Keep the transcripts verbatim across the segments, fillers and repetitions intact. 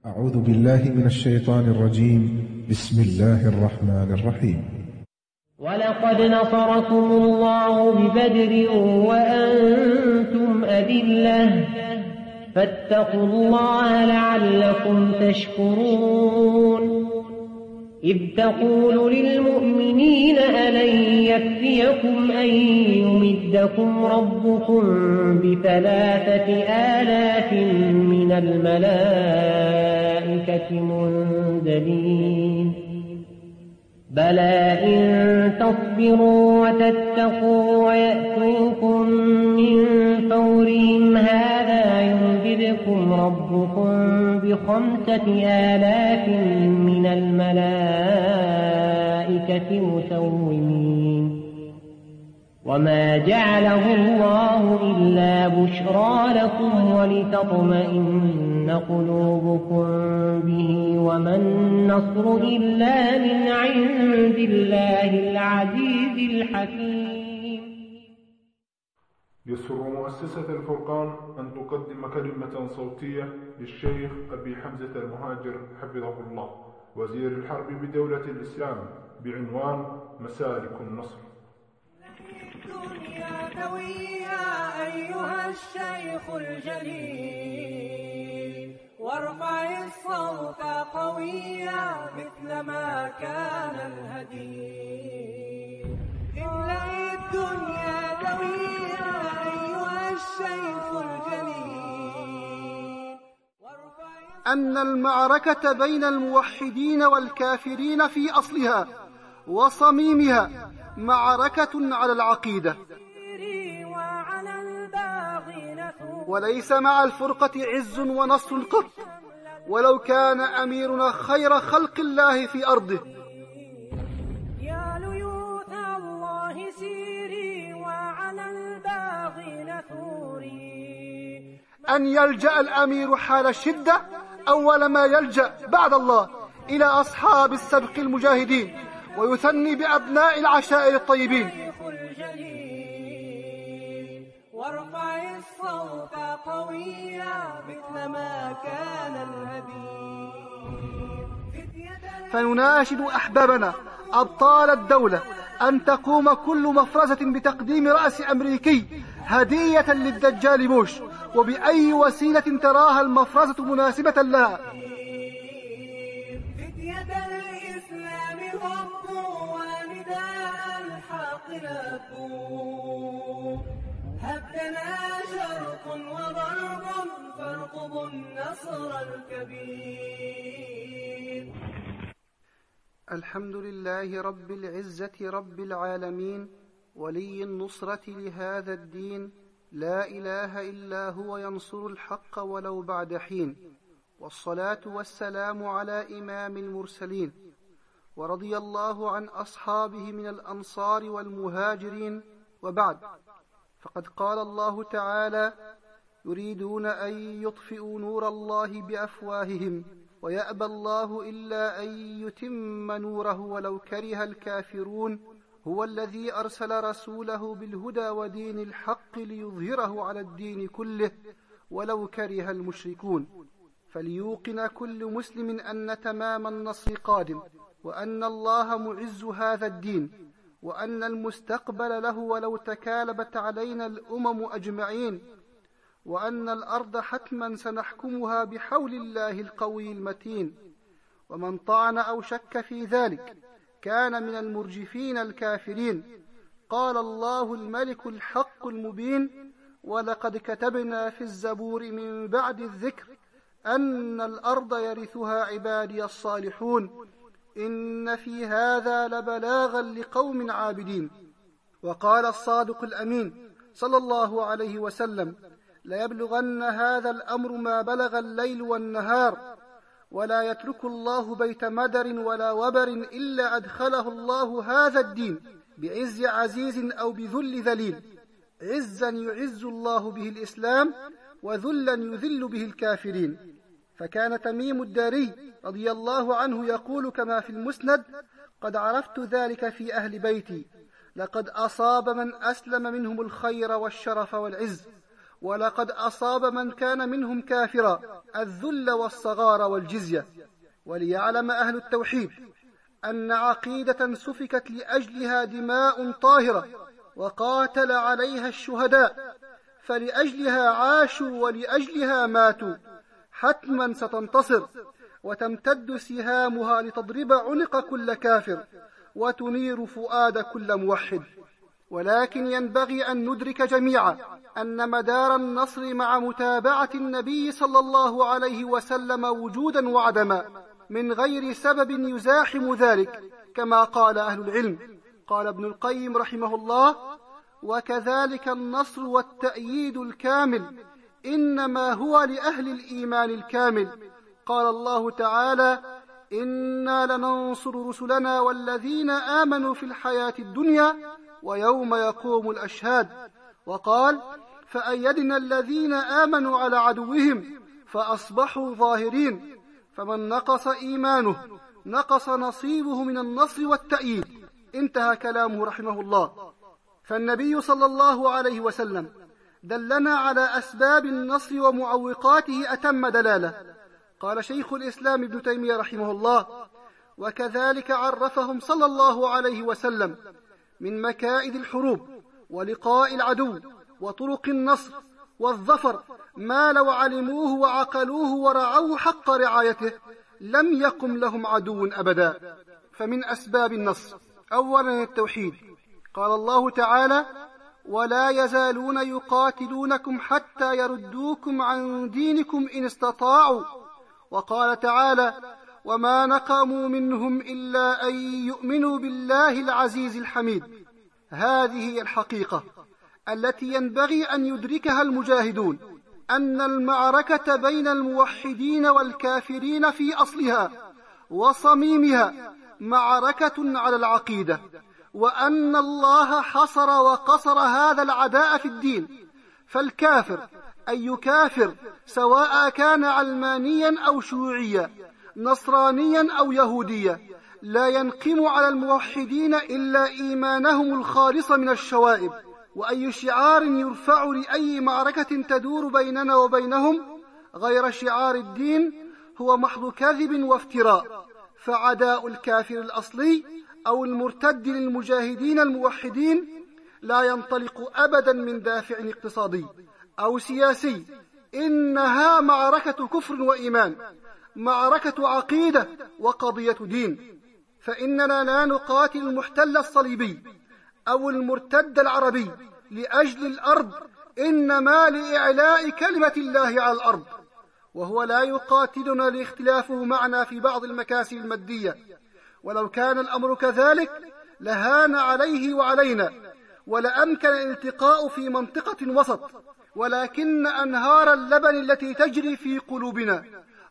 أعوذ بالله من الشيطان الرجيم. بسم الله الرحمن الرحيم. ولقد نصركم الله ببدر وأنتم أذلة فاتقوا الله لعلكم تشكرون. إذ تقول للمؤمنين ألن يكفيكم أن يمدكم ربكم بثلاثة آلاف من الملائكة منزلين بلى إن تصبروا وتتقوا ويأتوكم من فورهم هذا يمددكم ربكم بخمسة آلاف من الملائكة مسومين. وما جعله الله إلا بشرى لكم ولتطمئن قلوبكم به وما النصر إلا من عند الله العزيز الحكيم. يسر مؤسسة الفرقان أن تقدم كلمة صوتية للشيخ أبي حمزة المهاجر حفظه الله وزير الحرب بدولة الإسلام بعنوان مسالك النصر. الدنيا قوية أيها الشيخ الجليل وارفع الصوت قوية مثل ما كان الهدي. املأ الدنيا قوية أيها الشيخ الجليل. أن المعركة بين الموحدين والكافرين في أصلها وصميمها معركة على العقيدة، وليس مع الفرقة عز ونصر قط ولو كان أميرنا خير خلق الله في أرضه. يا ليوث الله سيري وعلى الباغين ثوري. أن يلجأ الأمير حال الشدة أول ما يلجأ بعد الله إلى أصحاب السبق المجاهدين ويثني بأبناء العشائر الطيبين. وارفع الصوت قويا مثل ما كان الهدي. فنناشد أحبابنا أبطال الدولة أن تقوم كل مفرزة بتقديم رأس أمريكي هدية للدجال بوش وبأي وسيلة تراها المفرزة مناسبة لها. هبنا شرق وضرب فارقبوا النصر الكبير. الحمد لله رب العزة رب العالمين ولي النصرة لهذا الدين، لا إله إلا هو ينصر الحق ولو بعد حين. والصلاة والسلام على إمام المرسلين، ورضي الله عن أصحابه من الأنصار والمهاجرين. وبعد، فقد قال الله تعالى: يريدون أن يطفئوا نور الله بأفواههم ويأبى الله إلا أن يتم نوره ولو كره الكافرون. هو الذي أرسل رسوله بالهدى ودين الحق ليظهره على الدين كله ولو كره المشركون. فليوقن كل مسلم أن تمام النصر قادم، وأن الله معز هذا الدين، وأن المستقبل له ولو تكالبت علينا الأمم أجمعين، وأن الأرض حتما سنحكمها بحول الله القوي المتين. ومن طعن أو شك في ذلك كان من المرجفين الكافرين. قال الله الملك الحق المبين: ولقد كتبنا في الزبور من بعد الذكر أن الأرض يرثها عبادي الصالحون إن في هذا لبلاغا لقوم عابدين. وقال الصادق الأمين صلى الله عليه وسلم: ليبلغن هذا الأمر ما بلغ الليل والنهار، ولا يترك الله بيت مدر ولا وبر إلا أدخله الله هذا الدين بعز عزيز أو بذل ذليل، عزا يعز الله به الإسلام وذلا يذل به الكافرين. فكان تميم الداري رضي الله عنه يقول كما في المسند: قد عرفت ذلك في أهل بيتي، لقد أصاب من أسلم منهم الخير والشرف والعز، ولقد أصاب من كان منهم كافرا الذل والصغار والجزية. وليعلم أهل التوحيد أن عقيدة سفكت لأجلها دماء طاهرة وقاتل عليها الشهداء، فلأجلها عاشوا ولأجلها ماتوا، حتما ستنتصر وتمتد سهامها لتضرب عنق كل كافر وتنير فؤاد كل موحد. ولكن ينبغي أن ندرك جميعا أن مدار النصر مع متابعة النبي صلى الله عليه وسلم وجودا وعدما من غير سبب يزاحم ذلك، كما قال أهل العلم. قال ابن القيم رحمه الله: وكذلك النصر والتأييد الكامل إنما هو لأهل الإيمان الكامل. قال الله تعالى: إنا لننصر رسلنا والذين آمنوا في الحياة الدنيا ويوم يقوم الأشهاد. وقال: فأيدنا الذين آمنوا على عدوهم فأصبحوا ظاهرين. فمن نقص إيمانه نقص نصيبه من النصر والتأييد. انتهى كلامه رحمه الله. فالنبي صلى الله عليه وسلم دلنا على أسباب النصر ومعوقاته أتم دلالة. قال شيخ الإسلام ابن تيمية رحمه الله: وكذلك عرفهم صلى الله عليه وسلم من مكائد الحروب ولقاء العدو وطرق النصر والظفر ما لو علموه وعقلوه ورعوه حق رعايته لم يقم لهم عدو أبدا. فمن أسباب النصر أولا التوحيد. قال الله تعالى: ولا يزالون يقاتلونكم حتى يردوكم عن دينكم إن استطاعوا. وقال تعالى: وما نقموا منهم إلا أن يؤمنوا بالله العزيز الحميد. هذه هي الحقيقة التي ينبغي أن يدركها المجاهدون، أن المعركة بين الموحدين والكافرين في أصلها وصميمها معركة على العقيدة، وأن الله حصر وقصر هذا العداء في الدين. فالكافر أي كافر سواء كان علمانيا أو شيوعيا، نصرانيا أو يهوديا، لا ينقم على الموحدين إلا إيمانهم الخالص من الشوائب. وأي شعار يرفع لأي معركة تدور بيننا وبينهم غير شعار الدين هو محض كذب وافتراء. فعداء الكافر الأصلي أو المرتد للمجاهدين الموحدين لا ينطلق أبدا من دافع اقتصادي أو سياسي، إنها معركة كفر وإيمان، معركة عقيدة وقضية دين. فإننا لا نقاتل المحتل الصليبي أو المرتد العربي لأجل الأرض، إنما لإعلاء كلمة الله على الأرض، وهو لا يقاتلنا لاختلافه معنا في بعض المكاسب المادية. ولو كان الأمر كذلك لهان عليه وعلينا، ولأمكن الالتقاء في منطقة وسط. ولكن أنهار اللبن التي تجري في قلوبنا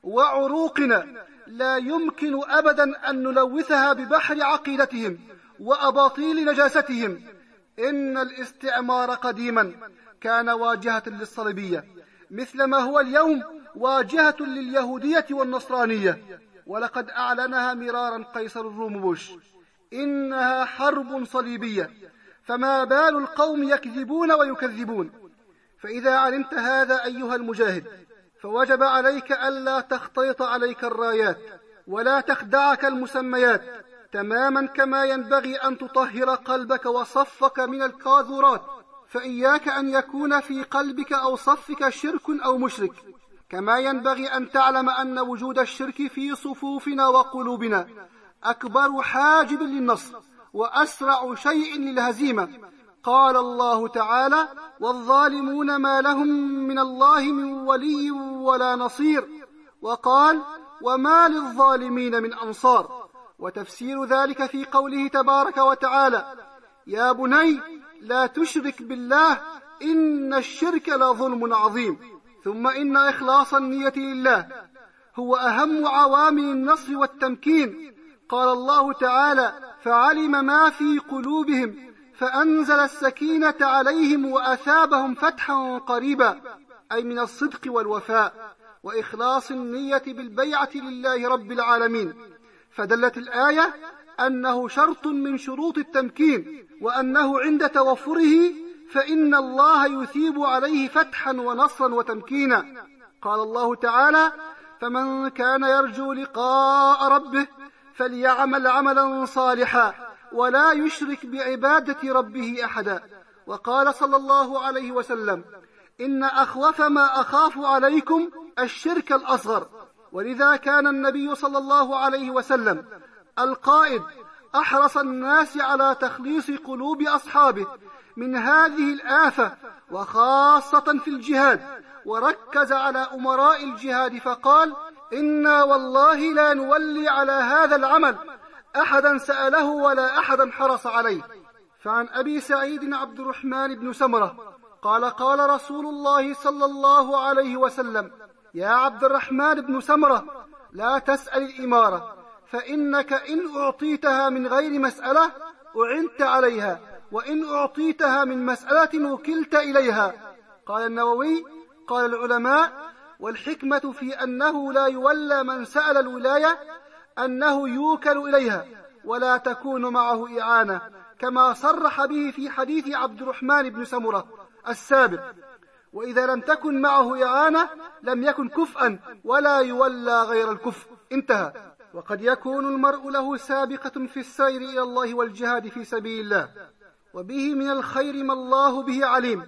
وعروقنا لا يمكن أبدا أن نلوثها ببحر عقيدتهم وأباطيل نجاستهم. إن الاستعمار قديما كان واجهة للصليبية مثل ما هو اليوم واجهة لليهودية والنصرانية، ولقد أعلنها مرارا قيصر الروم بوش: إنها حرب صليبية، فما بال القوم يكذبون ويكذبون. فإذا علمت هذا أيها المجاهد فوجب عليك ألا تختلط عليك الرايات ولا تخدعك المسميات، تماما كما ينبغي أن تطهر قلبك وصفك من القاذورات. فإياك أن يكون في قلبك أو صفك شرك أو مشرك، كما ينبغي أن تعلم أن وجود الشرك في صفوفنا وقلوبنا أكبر حاجب للنصر وأسرع شيء للهزيمة. قال الله تعالى: والظالمون ما لهم من الله من ولي ولا نصير. وقال: وما للظالمين من أنصار. وتفسير ذلك في قوله تبارك وتعالى: يا بني لا تشرك بالله إن الشرك لظلم عظيم. ثم إن إخلاص النية لله هو أهم عوامل النصر والتمكين. قال الله تعالى: فعلم ما في قلوبهم فأنزل السكينة عليهم وأثابهم فتحا قريبا، أي من الصدق والوفاء وإخلاص النية بالبيعة لله رب العالمين. فدلت الآية أنه شرط من شروط التمكين، وأنه عند توفره فإن الله يثيب عليه فتحا ونصرا وتمكينا. قال الله تعالى: فمن كان يرجو لقاء ربه فليعمل عملا صالحا ولا يشرك بعبادة ربه أحدا. وقال صلى الله عليه وسلم: إن أخوف ما أخاف عليكم الشرك الأصغر. ولذا كان النبي صلى الله عليه وسلم القائد أحرص الناس على تخليص قلوب أصحابه من هذه الآفة، وخاصة في الجهاد، وركز على أمراء الجهاد فقال: إنا والله لا نولي على هذا العمل أحدا سأله ولا أحدا حرص عليه. فعن أبي سعيد عبد الرحمن بن سمرة قال: قال رسول الله صلى الله عليه وسلم: يا عبد الرحمن بن سمرة، لا تسأل الإمارة، فإنك إن أعطيتها من غير مسألة أعنت عليها، وإن أعطيتها من مسألة وكلت إليها. قال النووي: قال العلماء: والحكمة في أنه لا يولى من سأل الولاية أنه يوكل إليها ولا تكون معه إعانة، كما صرح به في حديث عبد الرحمن بن سمرة السابق: وإذا لم تكن معه إعانة لم يكن كفءا ولا يولى غير الكفء. انتهى. وقد يكون المرء له سابقة في السير إلى الله والجهاد في سبيل الله، وبه من الخير ما الله به عليم،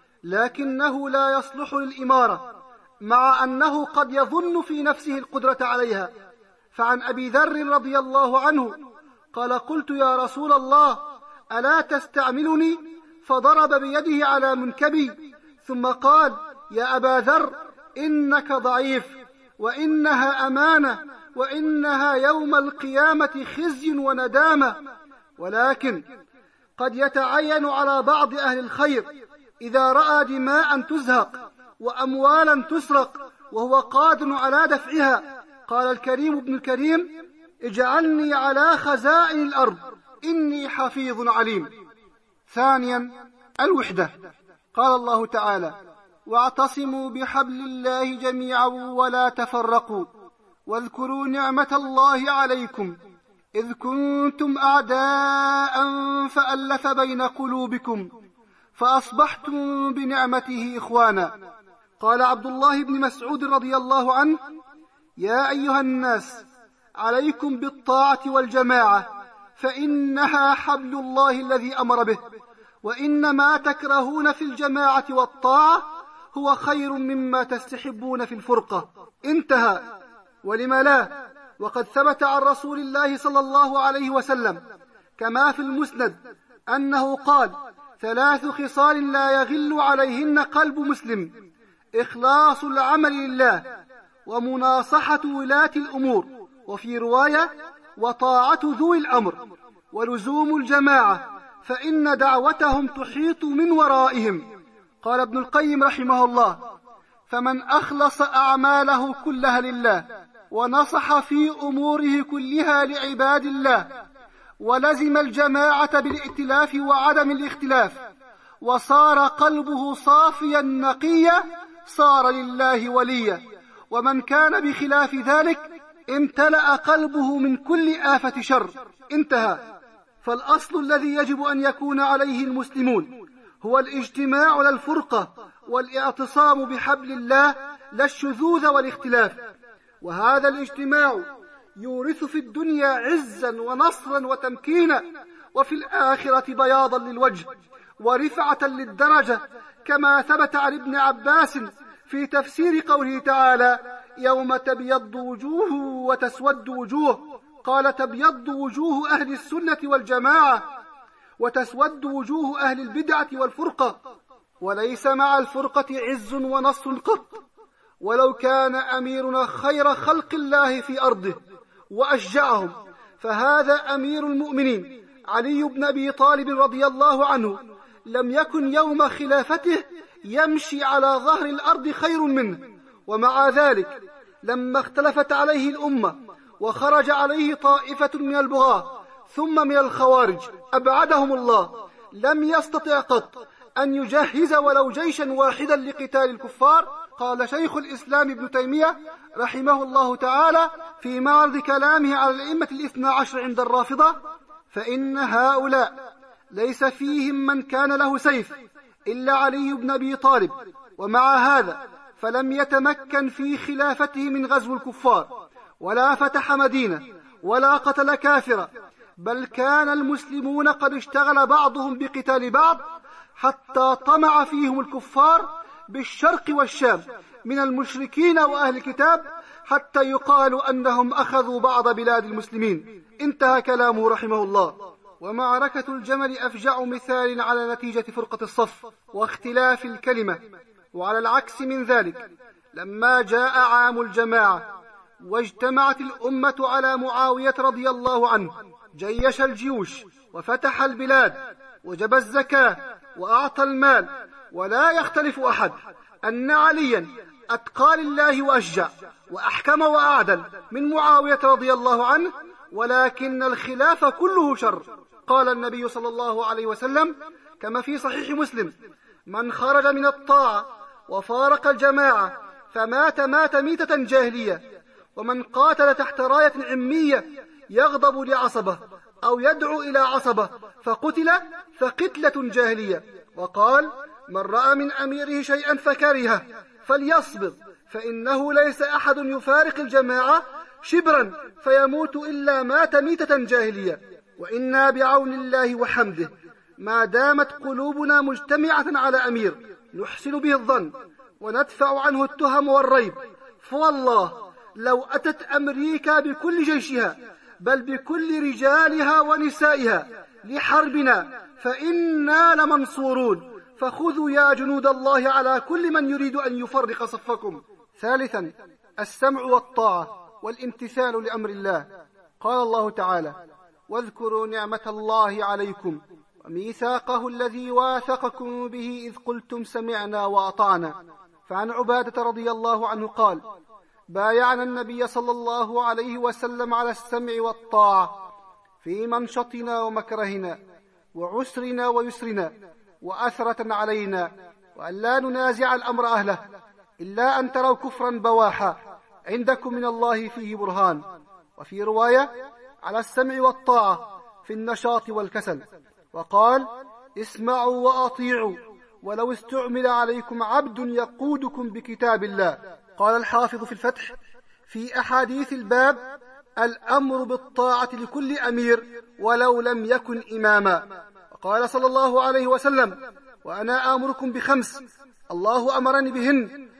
لكنه لا يصلح للإمارة، مع أنه قد يظن في نفسه القدرة عليها. فعن أبي ذر رضي الله عنه قال: قلت يا رسول الله ألا تستعملني؟ فضرب بيده على منكبي ثم قال: يا أبا ذر، إنك ضعيف، وإنها أمانة، وإنها يوم القيامة خزي وندامة. ولكن قد يتعين على بعض أهل الخير إذا رأى دماء تزهق وأموالا تسرق وهو قادر على دفعها. قال الكريم ابن الكريم: اجعلني على خزائن الأرض إني حفيظ عليم. ثانيا، الوحدة. قال الله تعالى: واعتصموا بحبل الله جميعا ولا تفرقوا واذكروا نعمة الله عليكم إذ كنتم أعداء فألف بين قلوبكم فأصبحتم بنعمته إخوانا. قال عبد الله بن مسعود رضي الله عنه: يا أيها الناس، عليكم بالطاعة والجماعة، فإنها حبل الله الذي أمر به، وإن ما تكرهون في الجماعة والطاعة هو خير مما تستحبون في الفرقة. انتهى. ولم لا؟ وقد ثبت عن رسول الله صلى الله عليه وسلم كما في المسند أنه قال: ثلاث خصال لا يغل عليهن قلب مسلم: إخلاص العمل لله، ومناصحة ولاة الأمور، وفي رواية: وطاعة ذوي الأمر، ولزوم الجماعة، فإن دعوتهم تحيط من ورائهم. قال ابن القيم رحمه الله: فمن أخلص أعماله كلها لله، ونصح في أموره كلها لعباد الله، ولزم الجماعة بالائتلاف وعدم الاختلاف، وصار قلبه صافيا نقيا، صار لله وليا. ومن كان بخلاف ذلك امتلأ قلبه من كل آفة شر. انتهى. فالأصل الذي يجب أن يكون عليه المسلمون هو الاجتماع لا الفرقة، والاعتصام بحبل الله لا الشذوذ والاختلاف. وهذا الاجتماع يورث في الدنيا عزا ونصرا وتمكينا، وفي الآخرة بياضا للوجه ورفعة للدرجة، كما ثبت عن ابن عباس في تفسير قوله تعالى: يوم تبيض وجوه وتسود وجوه. قال: تبيض وجوه أهل السنة والجماعة، وتسود وجوه أهل البدعة والفرقة. وليس مع الفرقة عز ونصر قط، ولو كان أميرنا خير خلق الله في أرضه وأشجعهم، فهذا أمير المؤمنين علي بن أبي طالب رضي الله عنه لم يكن يوم خلافته يمشي على ظهر الأرض خير منه. ومع ذلك لما اختلفت عليه الأمة وخرج عليه طائفة من البغاة ثم من الخوارج أبعدهم الله، لم يستطع قط أن يجهز ولو جيشا واحدا لقتال الكفار. قال شيخ الإسلام ابن تيمية رحمه الله تعالى في معرض كلامه على الأئمة الاثنى عشر عند الرافضة: فإن هؤلاء ليس فيهم من كان له سيف إلا علي بن أبي طالب، ومع هذا فلم يتمكن في خلافته من غزو الكفار، ولا فتح مدينة، ولا قتل كافرا، بل كان المسلمون قد اشتغل بعضهم بقتال بعض حتى طمع فيهم الكفار بالشرق والشام من المشركين وأهل الكتاب، حتى يقال أنهم أخذوا بعض بلاد المسلمين. انتهى كلامه رحمه الله. ومعركة الجمل أفجع مثال على نتيجة فرقة الصف واختلاف الكلمة. وعلى العكس من ذلك، لما جاء عام الجماعة واجتمعت الأمة على معاوية رضي الله عنه، جيش الجيوش وفتح البلاد وجب الزكاة وأعطى المال، ولا يختلف أحد أن عليا أتقى لله وأشجع وأحكم وأعدل من معاوية رضي الله عنه، ولكن الخلاف كله شر. قال النبي صلى الله عليه وسلم كما في صحيح مسلم: من خرج من الطاعة وفارق الجماعة فمات مات ميتة جاهلية، ومن قاتل تحت راية عمية يغضب لعصبة أو يدعو إلى عصبة فقتل فقتلة جاهلية. وقال: من رأى من أميره شيئا فكرهه فليصبر، فإنه ليس أحد يفارق الجماعة شبرا فيموت إلا مات ميتة جاهلية. وإنا بعون الله وحمده ما دامت قلوبنا مجتمعة على أمير نحسن به الظن وندفع عنه التهم والريب، فوالله لو أتت أمريكا بكل جيشها بل بكل رجالها ونسائها لحربنا فإنا لمنصورون، فخذوا يا جنود الله على كل من يريد أن يفرق صفكم. ثالثا، السمع والطاعة والامتثال لأمر الله. قال الله تعالى: واذكروا نعمة الله عليكم وميثاقه الذي واثقكم به إذ قلتم سمعنا وأطعنا. فعن عبادة رضي الله عنه قال: بايعنا النبي صلى الله عليه وسلم على السمع والطاعة في منشطنا ومكرهنا وعسرنا ويسرنا وأثرة علينا، وأن لا ننازع الأمر أهله إلا أن تروا كفرا بواحا عندكم من الله فيه برهان. وفي رواية: على السمع والطاعة في النشاط والكسل. وقال: اسمعوا وأطيعوا ولو استعمل عليكم عبد يقودكم بكتاب الله. قال الحافظ في الفتح في أحاديث الباب: الأمر بالطاعة لكل أمير ولو لم يكن إماما. وقال صلى الله عليه وسلم: وأنا آمركم بخمس الله أمرني بهن: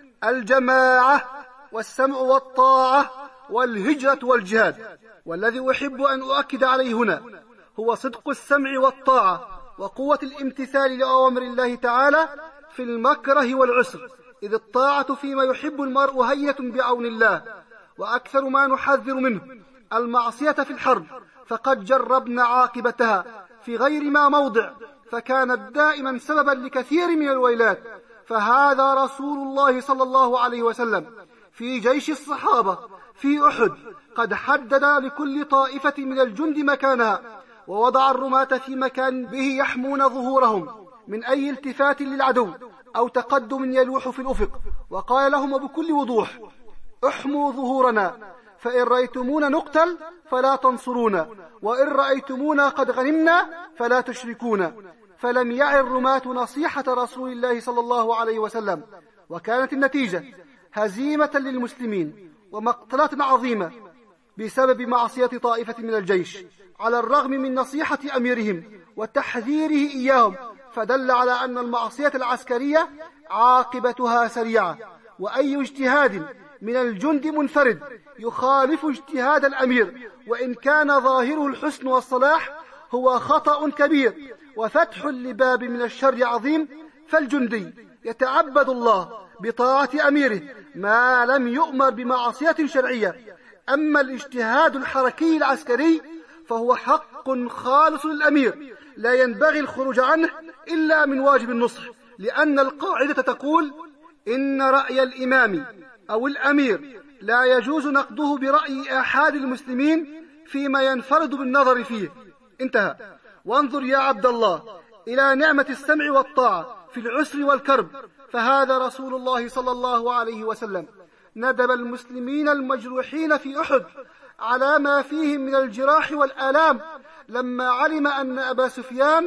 الجماعة والسمع والطاعة والهجرة والجهاد. والذي أحب أن أؤكد عليه هنا هو صدق السمع والطاعة وقوة الامتثال لأوامر الله تعالى في المكره والعسر، إذ الطاعة فيما يحب المرء هينة بعون الله، وأكثر ما نحذر منه المعصية في الحرب، فقد جربنا عاقبتها في غير ما موضع فكانت دائما سببا لكثير من الويلات. فهذا رسول الله صلى الله عليه وسلم في جيش الصحابة في أحد قد حدد لكل طائفة من الجند مكانها، ووضع الرماة في مكان به يحمون ظهورهم من أي التفات للعدو أو تقدم يلوح في الأفق، وقال لهم بكل وضوح: احموا ظهورنا، فإن رأيتمونا نقتل فلا تنصرونا، وإن رأيتمونا قد غنمنا فلا تشركونا. فلم يعي الرماة نصيحة رسول الله صلى الله عليه وسلم، وكانت النتيجة هزيمة للمسلمين ومقتلات عظيمة بسبب معصية طائفة من الجيش، على الرغم من نصيحة أميرهم وتحذيره إياهم، فدل على أن المعصية العسكرية عاقبتها سريعة، وأي اجتهاد من الجند منفرد يخالف اجتهاد الأمير وإن كان ظاهره الحسن والصلاح هو خطأ كبير وفتح لباب من الشر عظيم. فالجندي يتعبد الله بطاعة أميره ما لم يؤمر بمعصية شرعية. أما الاجتهاد الحركي العسكري فهو حق خالص للأمير لا ينبغي الخروج عنه إلا من واجب النصح، لأن القاعدة تقول: إن رأي الإمام أو الأمير لا يجوز نقضه برأي أحد المسلمين فيما ينفرد بالنظر فيه. انتهى. وانظر يا عبد الله إلى نعمة السمع والطاعة في العسر والكرب، فهذا رسول الله صلى الله عليه وسلم ندب المسلمين المجروحين في أحد على ما فيهم من الجراح والآلام لما علم أن أبا سفيان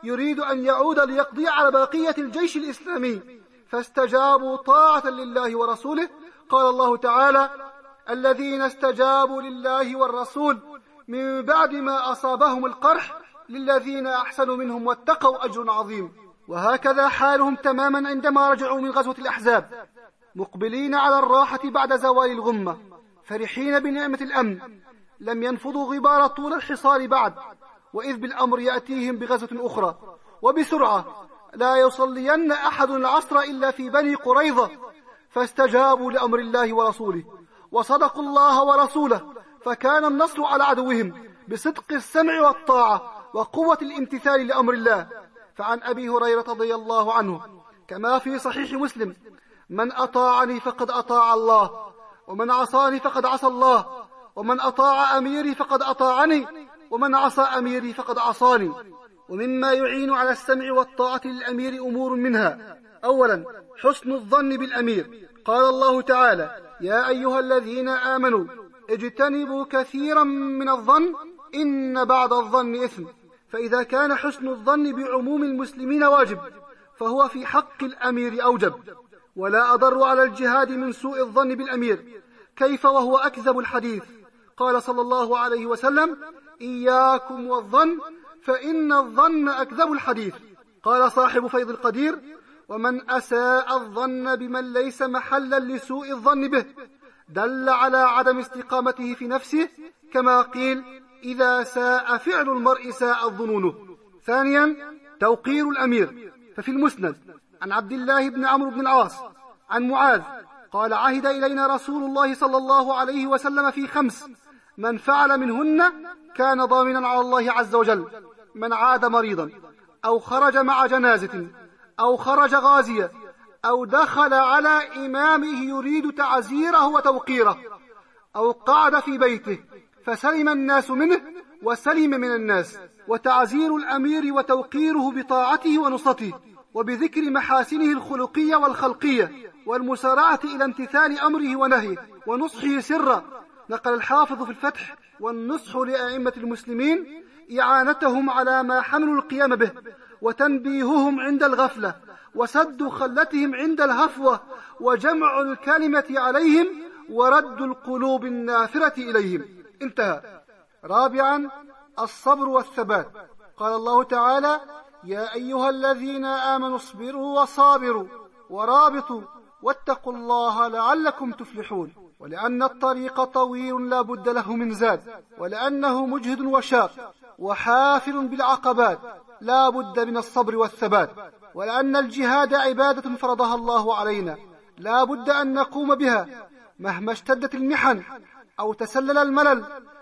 يريد أن يعود ليقضي على بقية الجيش الإسلامي، فاستجابوا طاعة لله ورسوله. قال الله تعالى: الذين استجابوا لله والرسول من بعد ما أصابهم القرح للذين أحسنوا منهم واتقوا أجر عظيم. وهكذا حالهم تماما عندما رجعوا من غزوة الأحزاب، مقبلين على الراحة بعد زوال الغمة، فرحين بنعمة الأمن، لم ينفضوا غبار طول الحصار بعد، وإذ بالأمر يأتيهم بغزوة أخرى وبسرعة، لا يصلين أحد العصر إلا في بني قريظة، فاستجابوا لأمر الله ورسوله وصدقوا الله ورسوله، فكان النصر على عدوهم بصدق السمع والطاعة وقوة الامتثال لأمر الله. فعن أبي هريرة رضي الله عنه كما في صحيح مسلم: من أطاعني فقد أطاع الله، ومن عصاني فقد عصى الله، ومن أطاع أميري فقد أطاعني، ومن عصى أميري فقد عصاني. ومما يعين على السمع والطاعة للأمير أمور منها: أولا حسن الظن بالأمير. قال الله تعالى: يا أيها الذين آمنوا اجتنبوا كثيرا من الظن إن بعض الظن إثم. فإذا كان حسن الظن بعموم المسلمين واجب، فهو في حق الأمير أوجب. ولا أضر على الجهاد من سوء الظن بالأمير، كيف وهو أكذب الحديث. قال صلى الله عليه وسلم: إياكم والظن فإن الظن أكذب الحديث. قال صاحب فيض القدير: ومن أساء الظن بمن ليس محلا لسوء الظن به دل على عدم استقامته في نفسه، كما قيل: إذا ساء فعل المرء ساء ظنونه. ثانيا توقير الأمير. ففي المسند عن عبد الله بن عمرو بن العاص عن معاذ قال: عهد إلينا رسول الله صلى الله عليه وسلم في خمس من فعل منهن كان ضامنا على الله عز وجل: من عاد مريضا، أو خرج مع جنازة، أو خرج غازيا، أو دخل على إمامه يريد تعزيره وتوقيره، أو قعد في بيته فسلم الناس منه وسلم من الناس. وتعزير الأمير وتوقيره بطاعته ونصرته، وبذكر محاسنه الخلقية والخلقية، والمسارعة إلى امتثال أمره ونهيه، ونصحه سرا. نقل الحافظ في الفتح: والنصح لأئمة المسلمين إعانتهم على ما حملوا القيام به، وتنبيههم عند الغفلة، وسد خلتهم عند الهفوة، وجمع الكلمة عليهم، ورد القلوب النافرة إليهم. انتهى. رابعا الصبر والثبات. قال الله تعالى: يا أيها الذين آمنوا اصبروا وصابروا ورابطوا واتقوا الله لعلكم تفلحون. ولأن الطريق طويل لا بد له من زاد، ولأنه مجهد وشاق وحافل بالعقبات لا بد من الصبر والثبات، ولأن الجهاد عبادة فرضها الله علينا لا بد أن نقوم بها مهما اشتدت المحن أو تسلل الملل،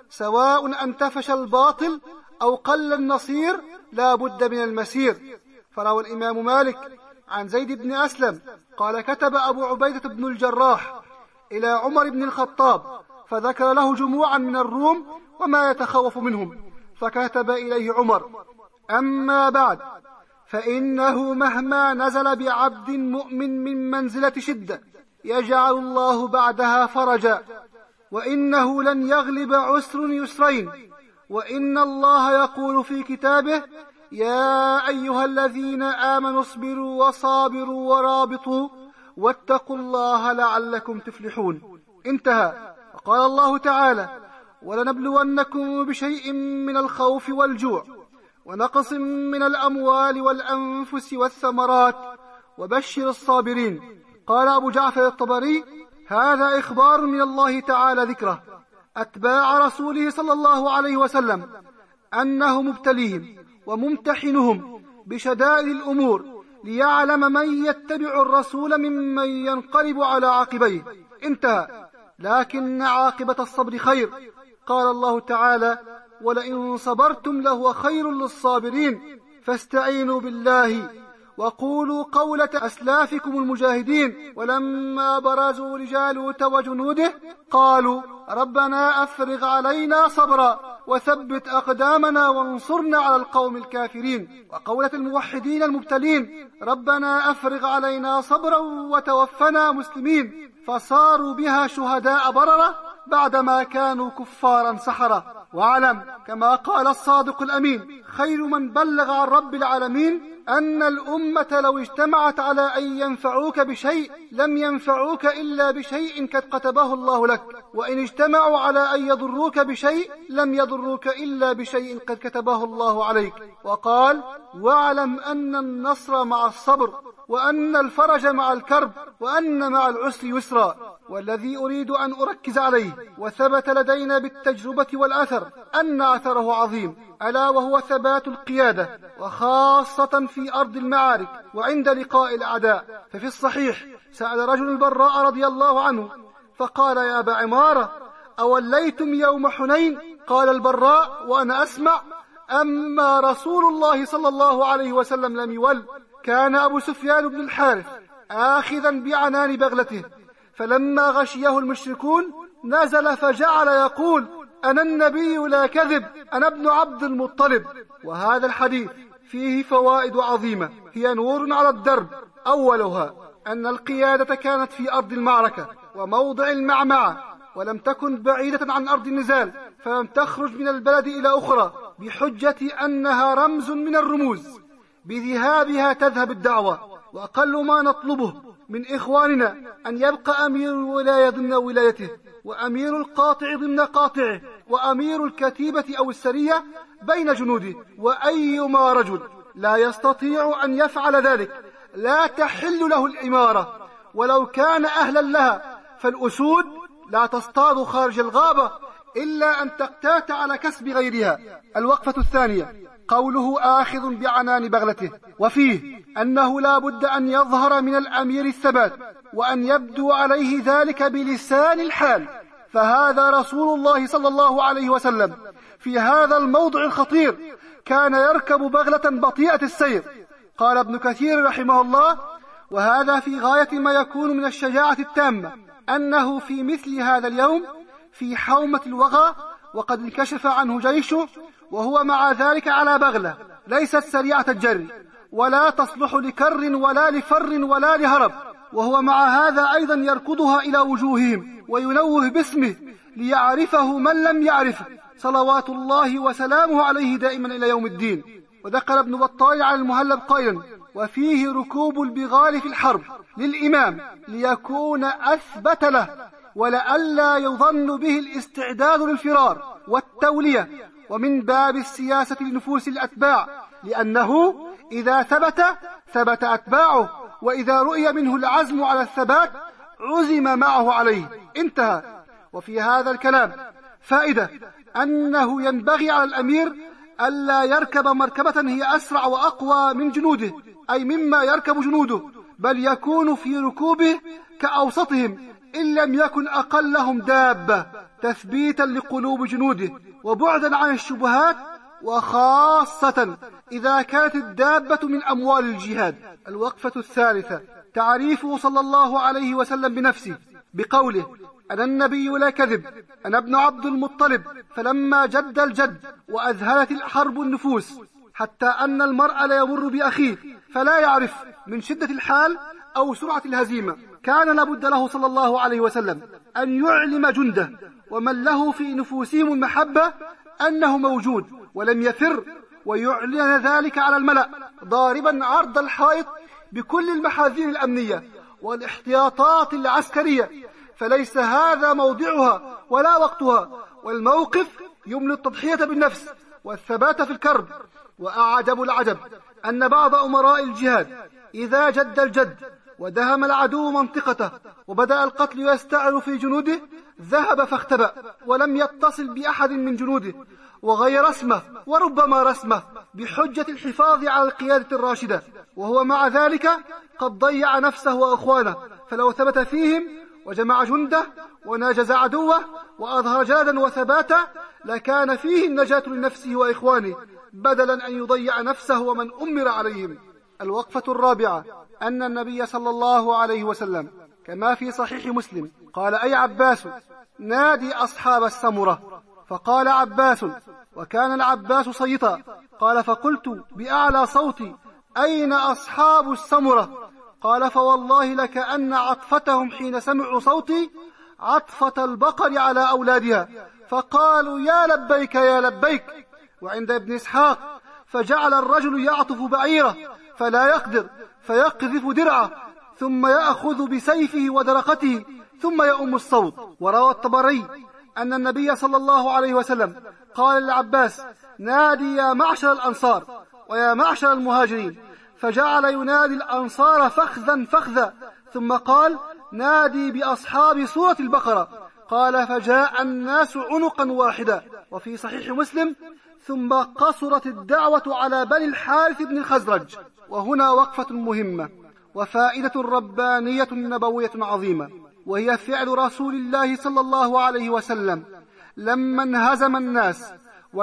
سواء انتفش الباطل أو قل النصير لا بد من المسير. فروى الإمام مالك عن زيد بن أسلم قال: كتب أبو عبيدة بن الجراح إلى عمر بن الخطاب فذكر له جموعا من الروم وما يتخوف منهم، فكتب إليه عمر: أما بعد، فإنه مهما نزل بعبد مؤمن من منزلة شدة يجعل الله بعدها فرجا، وإنه لن يغلب عسر يسرين، وإن الله يقول في كتابه: يا أيها الذين آمنوا اصبروا وصابروا ورابطوا واتقوا الله لعلكم تفلحون. انتهى. وقال الله تعالى: ولنبلونكم بشيء من الخوف والجوع ونقص من الأموال والأنفس والثمرات وبشر الصابرين. قال أبو جعفر الطبري: هذا إخبار من الله تعالى ذكره أتباع رسوله صلى الله عليه وسلم أنه مبتليهم وممتحنهم بشدائد الأمور ليعلم من يتبع الرسول ممن ينقلب على عقبيه. انتهى. لكن عاقبة الصبر خير. قال الله تعالى: ولئن صبرتم لهو خير للصابرين، فاستعينوا بالله وقولوا قولة أسلافكم المجاهدين ولما برزوا لجالوت وجنوده قالوا: ربنا أفرغ علينا صبرا وثبت أقدامنا وانصرنا على القوم الكافرين. وقولة الموحدين المبتلين: ربنا أفرغ علينا صبرا وتوفنا مسلمين، فصاروا بها شهداء بررة بعدما كانوا كفارا سحرا. واعلم كما قال الصادق الأمين خير من بلغ عن رب العالمين أن الأمة لو اجتمعت على أن ينفعوك بشيء لم ينفعوك إلا بشيء قد كتبه الله لك، وإن اجتمعوا على أن يضروك بشيء لم يضروك إلا بشيء قد كتبه الله عليك. وقال واعلم أن النصر مع الصبر، وأن الفرج مع الكرب، وأن مع العسر يسرا. والذي أريد أن أركز عليه وثبت لدينا بالتجربة والأثر أن أثره عظيم، ألا وهو ثبات القيادة، وخاصة في أرض المعارك وعند لقاء الأعداء. ففي الصحيح سأل رجل البراء رضي الله عنه فقال يا أبا عمارة أوليتم يوم حنين؟ قال البراء وأنا أسمع أما رسول الله صلى الله عليه وسلم لم يول. كان أبو سفيان بن الحارث آخذا بعنان بغلته، فلما غشيه المشركون نزل فجعل يقول أنا النبي لا كذب، أنا ابن عبد المطلب. وهذا الحديث فيه فوائد عظيمة هي نور على الدرب. أولها أن القيادة كانت في أرض المعركة وموضع المعمعة، ولم تكن بعيدة عن أرض النزال، فلم تخرج من البلد إلى أخرى بحجة أنها رمز من الرموز، بذهابها تذهب الدعوة. وأقل ما نطلبه من إخواننا أن يبقى أمير الولاية ضمن ولايته، وأمير القاطع ضمن قاطعه، وأمير الكتيبة أو السرية بين جنوده. وأيما رجل لا يستطيع أن يفعل ذلك لا تحل له الإمارة ولو كان أهلا لها. فالأسود لا تصطاد خارج الغابة إلا أن تقتات على كسب غيرها. الوقفة الثانية قوله آخذ بعنان بغلته، وفيه أنه لا بد أن يظهر من الأمير الثبات، وأن يبدو عليه ذلك بلسان الحال. فهذا رسول الله صلى الله عليه وسلم في هذا الموضع الخطير كان يركب بغلة بطيئة السير. قال ابن كثير رحمه الله وهذا في غاية ما يكون من الشجاعة التامة، أنه في مثل هذا اليوم في حومة الوغى وقد انكشف عنه جيشه، وهو مع ذلك على بغلة ليست سريعة الجري ولا تصلح لكر ولا لفر ولا لهرب، وهو مع هذا أيضا يركضها إلى وجوههم وينوه باسمه ليعرفه من لم يعرفه صلوات الله وسلامه عليه دائما إلى يوم الدين. وذكر ابن بطال على المهلب قائلا وفيه ركوب البغال في الحرب للإمام ليكون أثبت له، ولئلا يظن به الاستعداد للفرار والتولية، ومن باب السياسة لنفوس الأتباع، لأنه إذا ثبت ثبت أتباعه، وإذا رؤي منه العزم على الثبات عزم معه عليه. انتهى. وفي هذا الكلام فائدة أنه ينبغي على الأمير ألا يركب مركبة هي أسرع وأقوى من جنوده، أي مما يركب جنوده، بل يكون في ركوبه كأوسطهم إن لم يكن أقلهم دابة، تثبيتا لقلوب جنوده وبعدا عن الشبهات، وخاصة إذا كانت الدابة من أموال الجهاد. الوقفة الثالثة تعريفه صلى الله عليه وسلم بنفسه بقوله أنا النبي لا كذب، أنا ابن عبد المطلب. فلما جد الجد وأذهلت الحرب النفوس حتى أن المرء لا يمر بأخيه فلا يعرف من شدة الحال أو سرعة الهزيمة، كان لابد له صلى الله عليه وسلم أن يعلم جنده ومن له في نفوسهم المحبة أنه موجود ولم يفر، ويعلن ذلك على الملأ ضاربا عرض الحائط بكل المحاذير الأمنية والاحتياطات العسكرية، فليس هذا موضعها ولا وقتها، والموقف يملي التضحية بالنفس والثبات في الكرب. وأعجب العجب أن بعض أمراء الجهاد إذا جد الجد ودهم العدو منطقته وبدأ القتل يستعر في جنوده ذهب فاختبأ ولم يتصل بأحد من جنوده وغير اسمه وربما رسمه بحجة الحفاظ على القيادة الراشدة، وهو مع ذلك قد ضيع نفسه وأخوانه. فلو ثبت فيهم وجمع جنده وناجز عدوه وأظهر جادا وثباتا لكان فيه النجاة لنفسه وإخوانه بدلا أن يضيع نفسه ومن أمر عليهم. الوقفة الرابعة أن النبي صلى الله عليه وسلم كما في صحيح مسلم قال أي عباس نادي أصحاب السمرة، فقال عباس وكان العباس صيتا، قال فقلت بأعلى صوتي أين أصحاب السمرة؟ قال فوالله لكأن عطفتهم حين سمعوا صوتي عطفة البقر على أولادها، فقالوا يا لبيك يا لبيك. وعند ابن إسحاق فجعل الرجل يعطف بعيره فلا يقدر فيقذف درعه ثم يأخذ بسيفه ودرقته ثم يؤم الصوت. وروى الطبري أن النبي صلى الله عليه وسلم قال للعباس نادي يا معشر الأنصار ويا معشر المهاجرين، فجعل ينادي الأنصار فخذا فخذا، ثم قال نادي بأصحاب سورة البقرة. قال فجاء الناس عنقا واحدا. وفي صحيح مسلم ثم قصرت الدعوة على بني الحارث بن الخزرج. وهنا وقفة مهمة وفائدة ربانية نبوية عظيمة، وهي فعل رسول الله صلى الله عليه وسلم لما انهزم الناس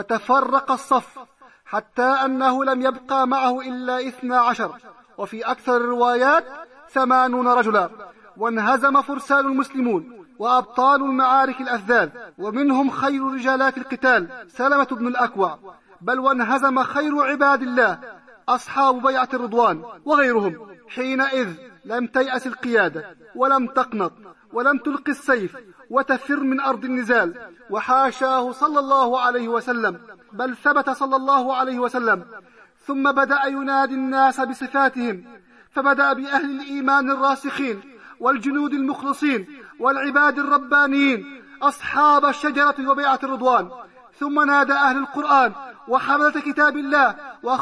وتفرق الصف حتى أنه لم يبقى معه إلا اثنا عشر، وفي أكثر الروايات ثمانون رجلا، وانهزم فرسان المسلمون وأبطال المعارك الأفذاذ، ومنهم خير رجالات القتال سلمة بن الأكوع، بل وانهزم خير عباد الله أصحاب بيعة الرضوان وغيرهم. حينئذ لم تيأس القيادة ولم تقنط ولم تلقي السيف وتفر من أرض النزال، وحاشاه صلى الله عليه وسلم، بل ثبت صلى الله عليه وسلم. ثم بدأ ينادي الناس بصفاتهم، فبدأ بأهل الإيمان الراسخين والجنود المخلصين والعباد الربانيين أصحاب الشجرة وبيعة الرضوان، ثم نادى أهل القرآن وحملة كتاب الله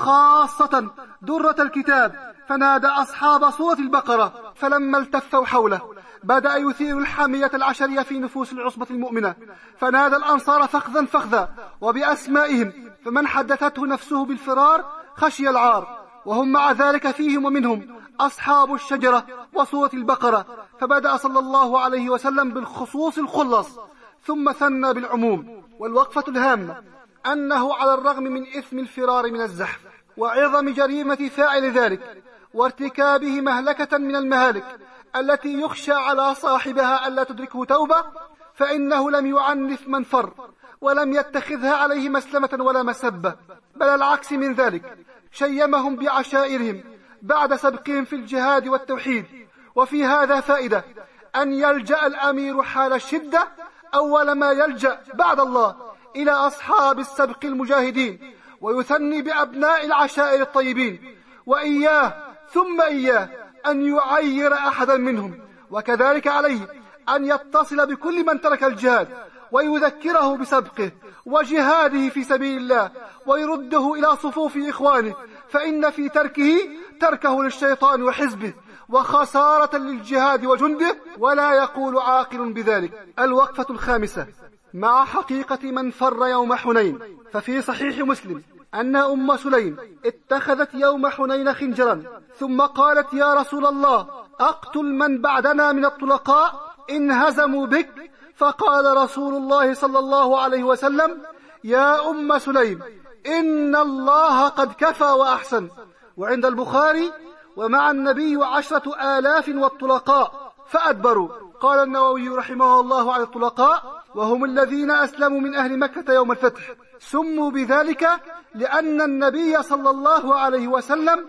وخاصة درة الكتاب، فنادى أصحاب سورة البقرة. فلما التفوا حوله بدأ يثير الحمية العشرية في نفوس العصبة المؤمنة، فنادى الأنصار فخذا فخذا وبأسمائهم، فمن حدثته نفسه بالفرار خشي العار، وهم مع ذلك فيهم ومنهم أصحاب الشجرة وسورة البقرة. فبدأ صلى الله عليه وسلم بالخصوص الخلص ثم ثنى بالعموم. والوقفة الهامة أنه على الرغم من إثم الفرار من الزحف وعظم جريمة فاعل ذلك وارتكابه مهلكة من المهالك التي يخشى على صاحبها ألا تدركه توبة، فإنه لم يعنف من فر ولم يتخذها عليه مسلمة ولا مسبة، بل العكس من ذلك، شيمهم بعشائرهم بعد سبقهم في الجهاد والتوحيد. وفي هذا فائدة أن يلجأ الأمير حال الشدة أول ما يلجأ بعد الله إلى أصحاب السبق المجاهدين، ويثني بأبناء العشائر الطيبين، وإياه ثم إياه أن يعير أحدا منهم. وكذلك عليه أن يتصل بكل من ترك الجهاد ويذكره بسبقه وجهاده في سبيل الله ويرده إلى صفوف إخوانه، فإن في تركه تركه للشيطان وحزبه وخسارة للجهاد وجنده، ولا يقول عاقل بذلك. الوقفة الخامسة مع حقيقة من فر يوم حنين. ففي صحيح مسلم أن أم سليم اتخذت يوم حنين خنجرا ثم قالت يا رسول الله أقتل من بعدنا من الطلقاء إن هزموا بك؟ فقال رسول الله صلى الله عليه وسلم يا أم سليم إن الله قد كفى وأحسن. وعند البخاري ومع النبي عشرة آلاف والطلقاء فأدبروا. قال النووي رحمه الله على الطلقاء وهم الذين أسلموا من أهل مكة يوم الفتح، سموا بذلك لأن النبي صلى الله عليه وسلم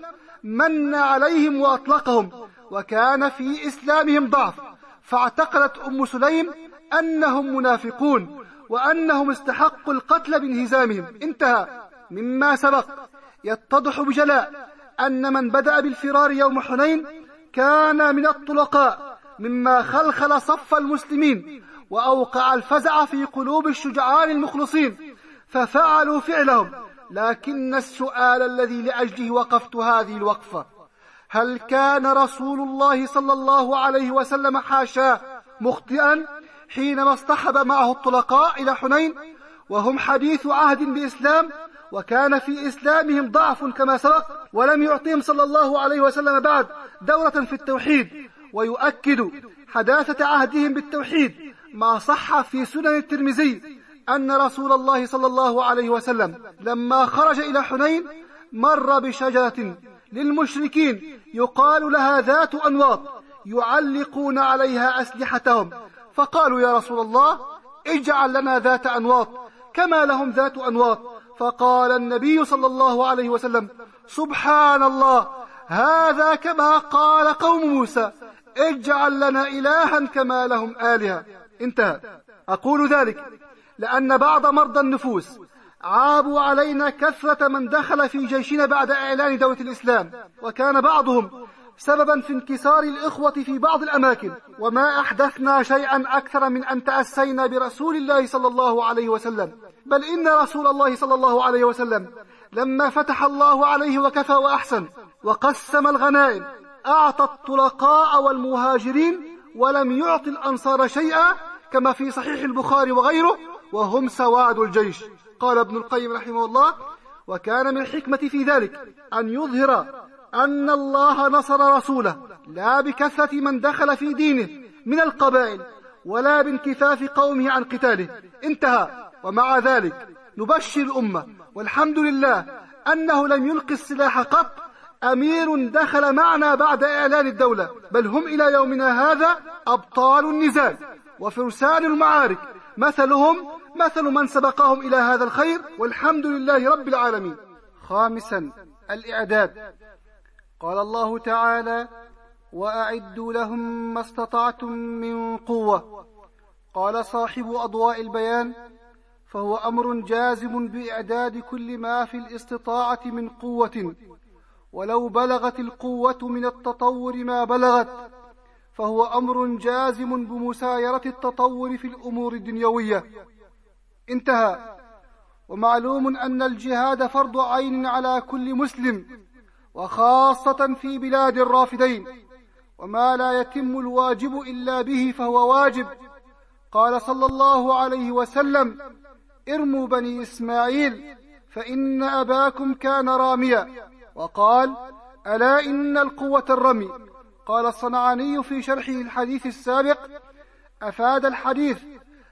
من عليهم وأطلقهم، وكان في إسلامهم ضعف، فاعتقدت أم سليم أنهم منافقون وأنهم استحقوا القتل بانهزامهم. انتهى. مما سبق يتضح بجلاء أن من بدأ بالفرار يوم حنين كان من الطلقاء، مما خلخل صف المسلمين وأوقع الفزع في قلوب الشجعان المخلصين ففعلوا فعلهم. لكن السؤال الذي لأجله وقفت هذه الوقفة، هل كان رسول الله صلى الله عليه وسلم حاشاه مخطئا حينما اصطحب معه الطلقاء إلى حنين وهم حديث عهد بإسلام وكان في إسلامهم ضعف كما سبق، ولم يعطيهم صلى الله عليه وسلم بعد دورة في التوحيد؟ ويؤكد حداثة عهدهم بالتوحيد ما صح في سنن الترمذي أن رسول الله صلى الله عليه وسلم لما خرج إلى حنين مر بشجرة للمشركين يقال لها ذات أنواط يعلقون عليها أسلحتهم، فقالوا يا رسول الله اجعل لنا ذات أنواط كما لهم ذات أنواط. فقال النبي صلى الله عليه وسلم سبحان الله، هذا كما قال قوم موسى اجعل لنا إلها كما لهم آلهة. انتهى. أقول ذلك لأن بعض مرضى النفوس عابوا علينا كثرة من دخل في جيشنا بعد إعلان دولة الإسلام، وكان بعضهم سببا في انكسار الإخوة في بعض الأماكن، وما أحدثنا شيئا أكثر من أن تأسينا برسول الله صلى الله عليه وسلم. بل إن رسول الله صلى الله عليه وسلم لما فتح الله عليه وكفى وأحسن وقسم الغنائم أعطى الطلقاء والمهاجرين ولم يعط الأنصار شيئا، كما في صحيح البخاري وغيره، وهم سواد الجيش. قال ابن القيم رحمه الله: وكان من الحكمة في ذلك أن يظهر أن الله نصر رسوله لا بكثرة من دخل في دينه من القبائل ولا بانكفاف قومه عن قتاله. انتهى. ومع ذلك نبشر الأمة والحمد لله أنه لم يلقي السلاح قط أمير دخل معنا بعد إعلان الدولة، بل هم إلى يومنا هذا أبطال النزال وفرسان المعارك، مثلهم مثل من سبقهم إلى هذا الخير، والحمد لله رب العالمين. خامسا، الإعداد. قال الله تعالى: وأعدوا لهم ما استطعتم من قوة. قال صاحب أضواء البيان: فهو أمر جازم بإعداد كل ما في الاستطاعة من قوة، ولو بلغت القوة من التطور ما بلغت، فهو أمر جازم بمسايرة التطور في الأمور الدنيوية. انتهى. ومعلوم أن الجهاد فرض عين على كل مسلم، وخاصة في بلاد الرافدين، وما لا يتم الواجب إلا به فهو واجب. قال صلى الله عليه وسلم: ارموا بني إسماعيل فإن أباكم كان راميا. وقال: ألا إن القوة الرمي. قال الصنعاني في شرحه الحديث السابق: أفاد الحديث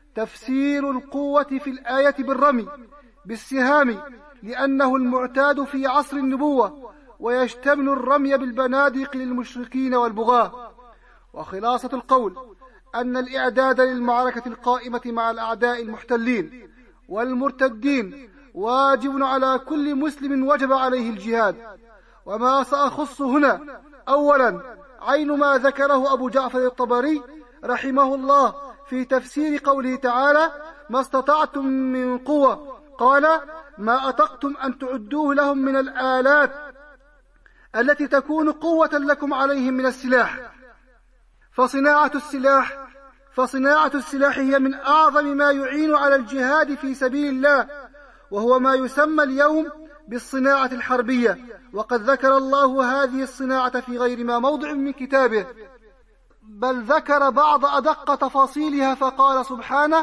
تفسير القوة في الآية بالرمي بالسهام، لأنه المعتاد في عصر النبوة، ويشتمل الرمي بالبنادق للمشركين والبغاة. وخلاصة القول أن الإعداد للمعركة القائمة مع الأعداء المحتلين والمرتدين واجب على كل مسلم وجب عليه الجهاد. وما سأخص هنا: أولا، عين ما ذكره أبو جعفر الطبري رحمه الله في تفسير قوله تعالى: ما استطعتم من قوة. قال: ما أطقتم أن تعدوه لهم من الآلات التي تكون قوة لكم عليهم من السلاح. فصناعة السلاح فصناعة السلاح هي من أعظم ما يعين على الجهاد في سبيل الله، وهو ما يسمى اليوم بالصناعة الحربية، وقد ذكر الله هذه الصناعة في غير ما موضع من كتابه، بل ذكر بعض أدق تفاصيلها فقال سبحانه: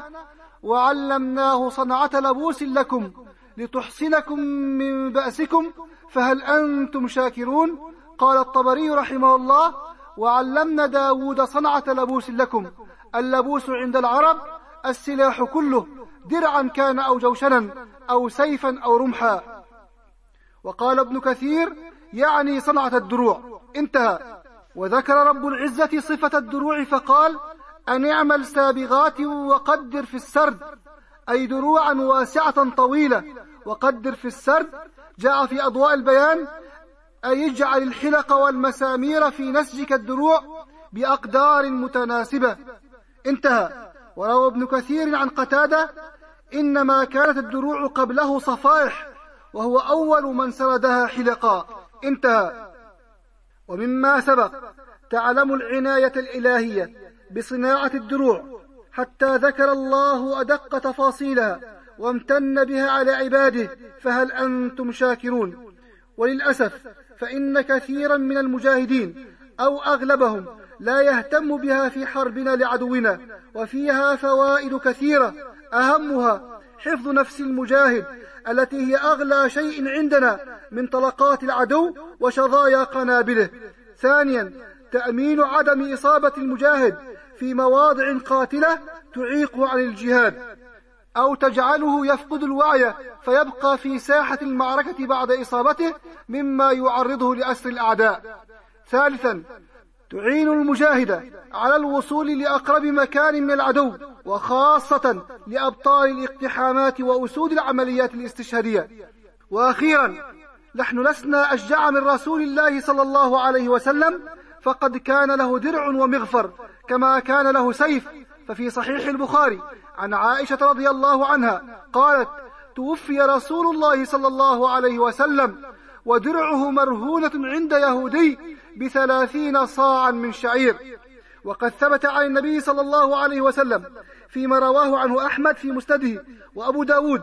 وعلمناه صنعة لبوس لكم لتحصنكم من بأسكم فهل أنتم شاكرون. قال الطبري رحمه الله: وعلمنا داود صنعة لبوس لكم. اللبوس عند العرب السلاح كله، درعا كان أو جوشنا أو سيفا أو رمحا. وقال ابن كثير: يعني صنعة الدروع. انتهى. وذكر رب العزة صفة الدروع فقال: أن اعمل سابغات وقدر في السرد، أي دروعا واسعة طويلة، وقدر في السرد. جاء في أضواء البيان: أي اجعل الحلق والمسامير في نسجك الدروع بأقدار متناسبة. انتهى. وروى ابن كثير عن قتادة: إنما كانت الدروع قبله صفائح، وهو أول من سردها حلقا. انتهى. ومما سبق تعلم العناية الإلهية بصناعة الدروع، حتى ذكر الله أدق تفاصيلها وامتن بها على عباده، فهل أنتم شاكرون. وللأسف فإن كثيرا من المجاهدين أو أغلبهم لا يهتم بها في حربنا لعدونا، وفيها فوائد كثيرة، أهمها حفظ نفس المجاهد التي هي أغلى شيء عندنا من طلقات العدو وشظايا قنابله. ثانيا، تأمين عدم إصابة المجاهد في مواضع قاتلة تعيقه عن الجهاد أو تجعله يفقد الوعي فيبقى في ساحة المعركة بعد إصابته، مما يعرضه لأسر الأعداء. ثالثا، تعين المجاهد على الوصول لأقرب مكان من العدو، وخاصة لأبطال الاقتحامات وأسود العمليات الاستشهادية. وأخيرا، نحن لسنا أشجع من رسول الله صلى الله عليه وسلم، فقد كان له درع ومغفر كما كان له سيف. ففي صحيح البخاري عن عائشة رضي الله عنها قالت: توفي رسول الله صلى الله عليه وسلم ودرعه مرهونة عند يهودي بثلاثين صاعا من شعير. وقد ثبت عن النبي صلى الله عليه وسلم فيما رواه عنه أحمد في مسنده وأبو داود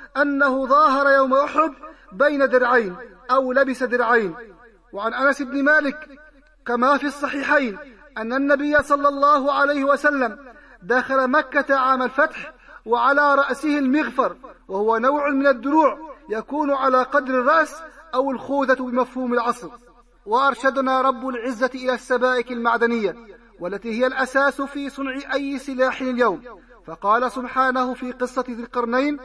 أنه ظاهر يوم أحد بين درعين أو لبس درعين. وعن أنس بن مالك كما في الصحيحين أن النبي صلى الله عليه وسلم دخل مكة عام الفتح وعلى رأسه المغفر، وهو نوع من الدروع يكون على قدر الرأس أو الخوذة بمفهوم العصر. وأرشدنا رب العزة إلى السبائك المعدنية والتي هي الأساس في صنع أي سلاح اليوم، فقال سبحانه في قصة ذي القرنين: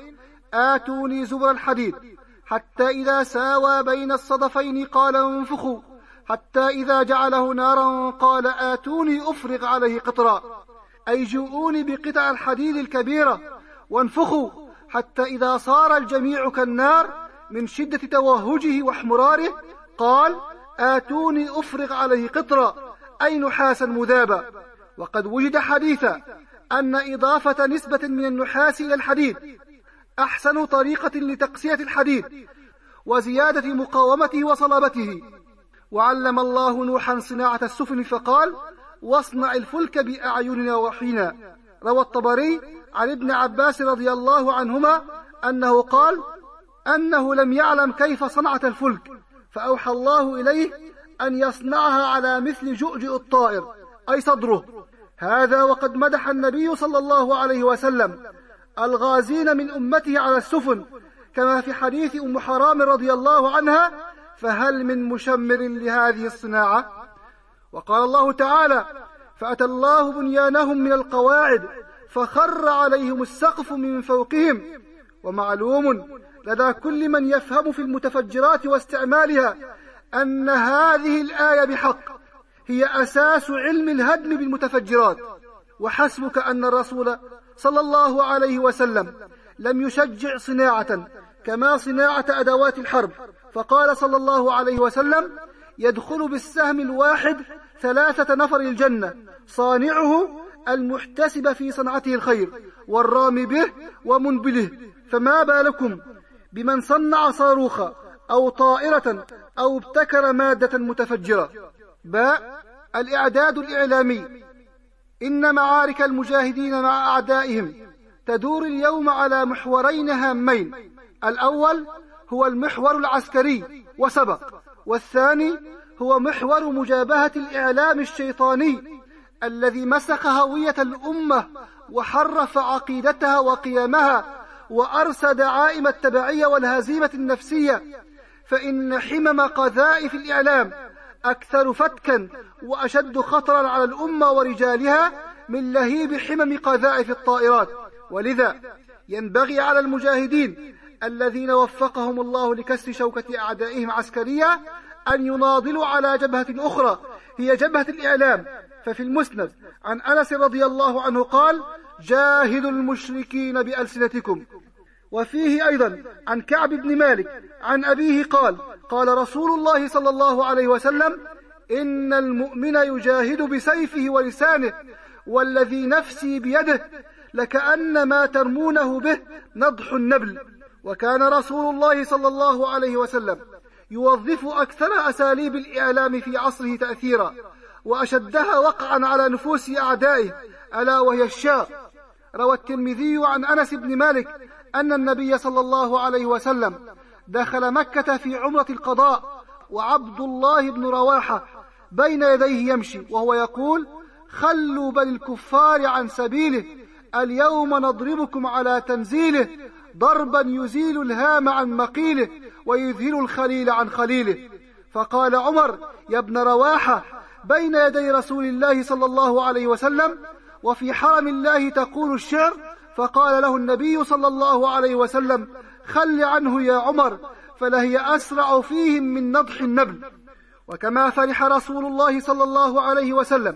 آتوني زبر الحديد حتى إذا ساوى بين الصدفين قال انفخوا حتى إذا جعله نارا قال آتوني أفرغ عليه قطرا، أي جؤوني بقطع الحديد الكبيرة وانفخوا حتى إذا صار الجميع كالنار من شدة توهجه واحمراره قال آتوني أفرغ عليه قطرا، أي نحاسا مذابا. وقد وجد حديثا أن إضافة نسبة من النحاس إلى الحديد أحسن طريقة لتقسية الحديد وزيادة مقاومته وصلابته. وعلم الله نوحا صناعة السفن فقال: واصنع الفلك بأعيننا وحينا. روى الطبري عن ابن عباس رضي الله عنهما أنه قال أنه لم يعلم كيف صنعت الفلك، فأوحى الله إليه أن يصنعها على مثل جؤجؤ الطائر، أي صدره. هذا وقد مدح النبي صلى الله عليه وسلم الغازين من أمته على السفن، كما في حديث أم حرام رضي الله عنها: فهل من مشمر لهذه الصناعة؟ وقال الله تعالى: فأتى الله بنيانهم من القواعد فخر عليهم السقف من فوقهم. ومعلوم لدى كل من يفهم في المتفجرات واستعمالها أن هذه الآية بحق هي أساس علم الهدم بالمتفجرات. وحسبك أن الرسول صلى الله عليه وسلم لم يشجع صناعة كما صناعة أدوات الحرب، فقال صلى الله عليه وسلم: يدخل بالسهم الواحد ثلاثة نفر الجنة، صانعه المحتسب في صنعته الخير والرامي به ومنبله، فما بالكم بمن صنع صاروخا أو طائرة أو ابتكر مادة متفجرة. باء الإعداد الإعلامي. إن معارك المجاهدين مع أعدائهم تدور اليوم على محورين هامين: الأول هو المحور العسكري وسبق، والثاني هو محور مجابهة الإعلام الشيطاني الذي مسخ هوية الأمة وحرف عقيدتها وقيمها وأرسى دعائم التبعية والهزيمة النفسية. فإن حمم قذائف الإعلام أكثر فتكا وأشد خطرا على الأمة ورجالها من لهيب حمم قذائف الطائرات. ولذا ينبغي على المجاهدين الذين وفقهم الله لكسر شوكة أعدائهم عسكريا أن يناضلوا على جبهة أخرى هي جبهة الإعلام. ففي المسند عن أنس رضي الله عنه قال: جاهدوا المشركين بألسنتكم. وفيه أيضا عن كعب بن مالك عن أبيه قال: قال رسول الله صلى الله عليه وسلم: إن المؤمن يجاهد بسيفه ولسانه والذي نفسي بيده لكأن ما ترمونه به نضح النبل. وكان رسول الله صلى الله عليه وسلم يوظف أكثر أساليب الإعلام في عصره تأثيرا وأشدها وقعا على نفوس أعدائه، ألا وهي الشاء. روى الترمذي عن أنس بن مالك أن النبي صلى الله عليه وسلم دخل مكة في عمرة القضاء وعبد الله بن رواحة بين يديه يمشي وهو يقول: خلوا بني الكفار عن سبيله، اليوم نضربكم على تنزيله ضربا يزيل الهام عن مقيله ويذهل الخليل عن خليله. فقال عمر: يا ابن رواحة، بين يدي رسول الله صلى الله عليه وسلم وفي حرم الله تقول الشعر. فقال له النبي صلى الله عليه وسلم: خل عنه يا عمر، فلهي أسرع فيهم من نضح النبل. وكما فرح رسول الله صلى الله عليه وسلم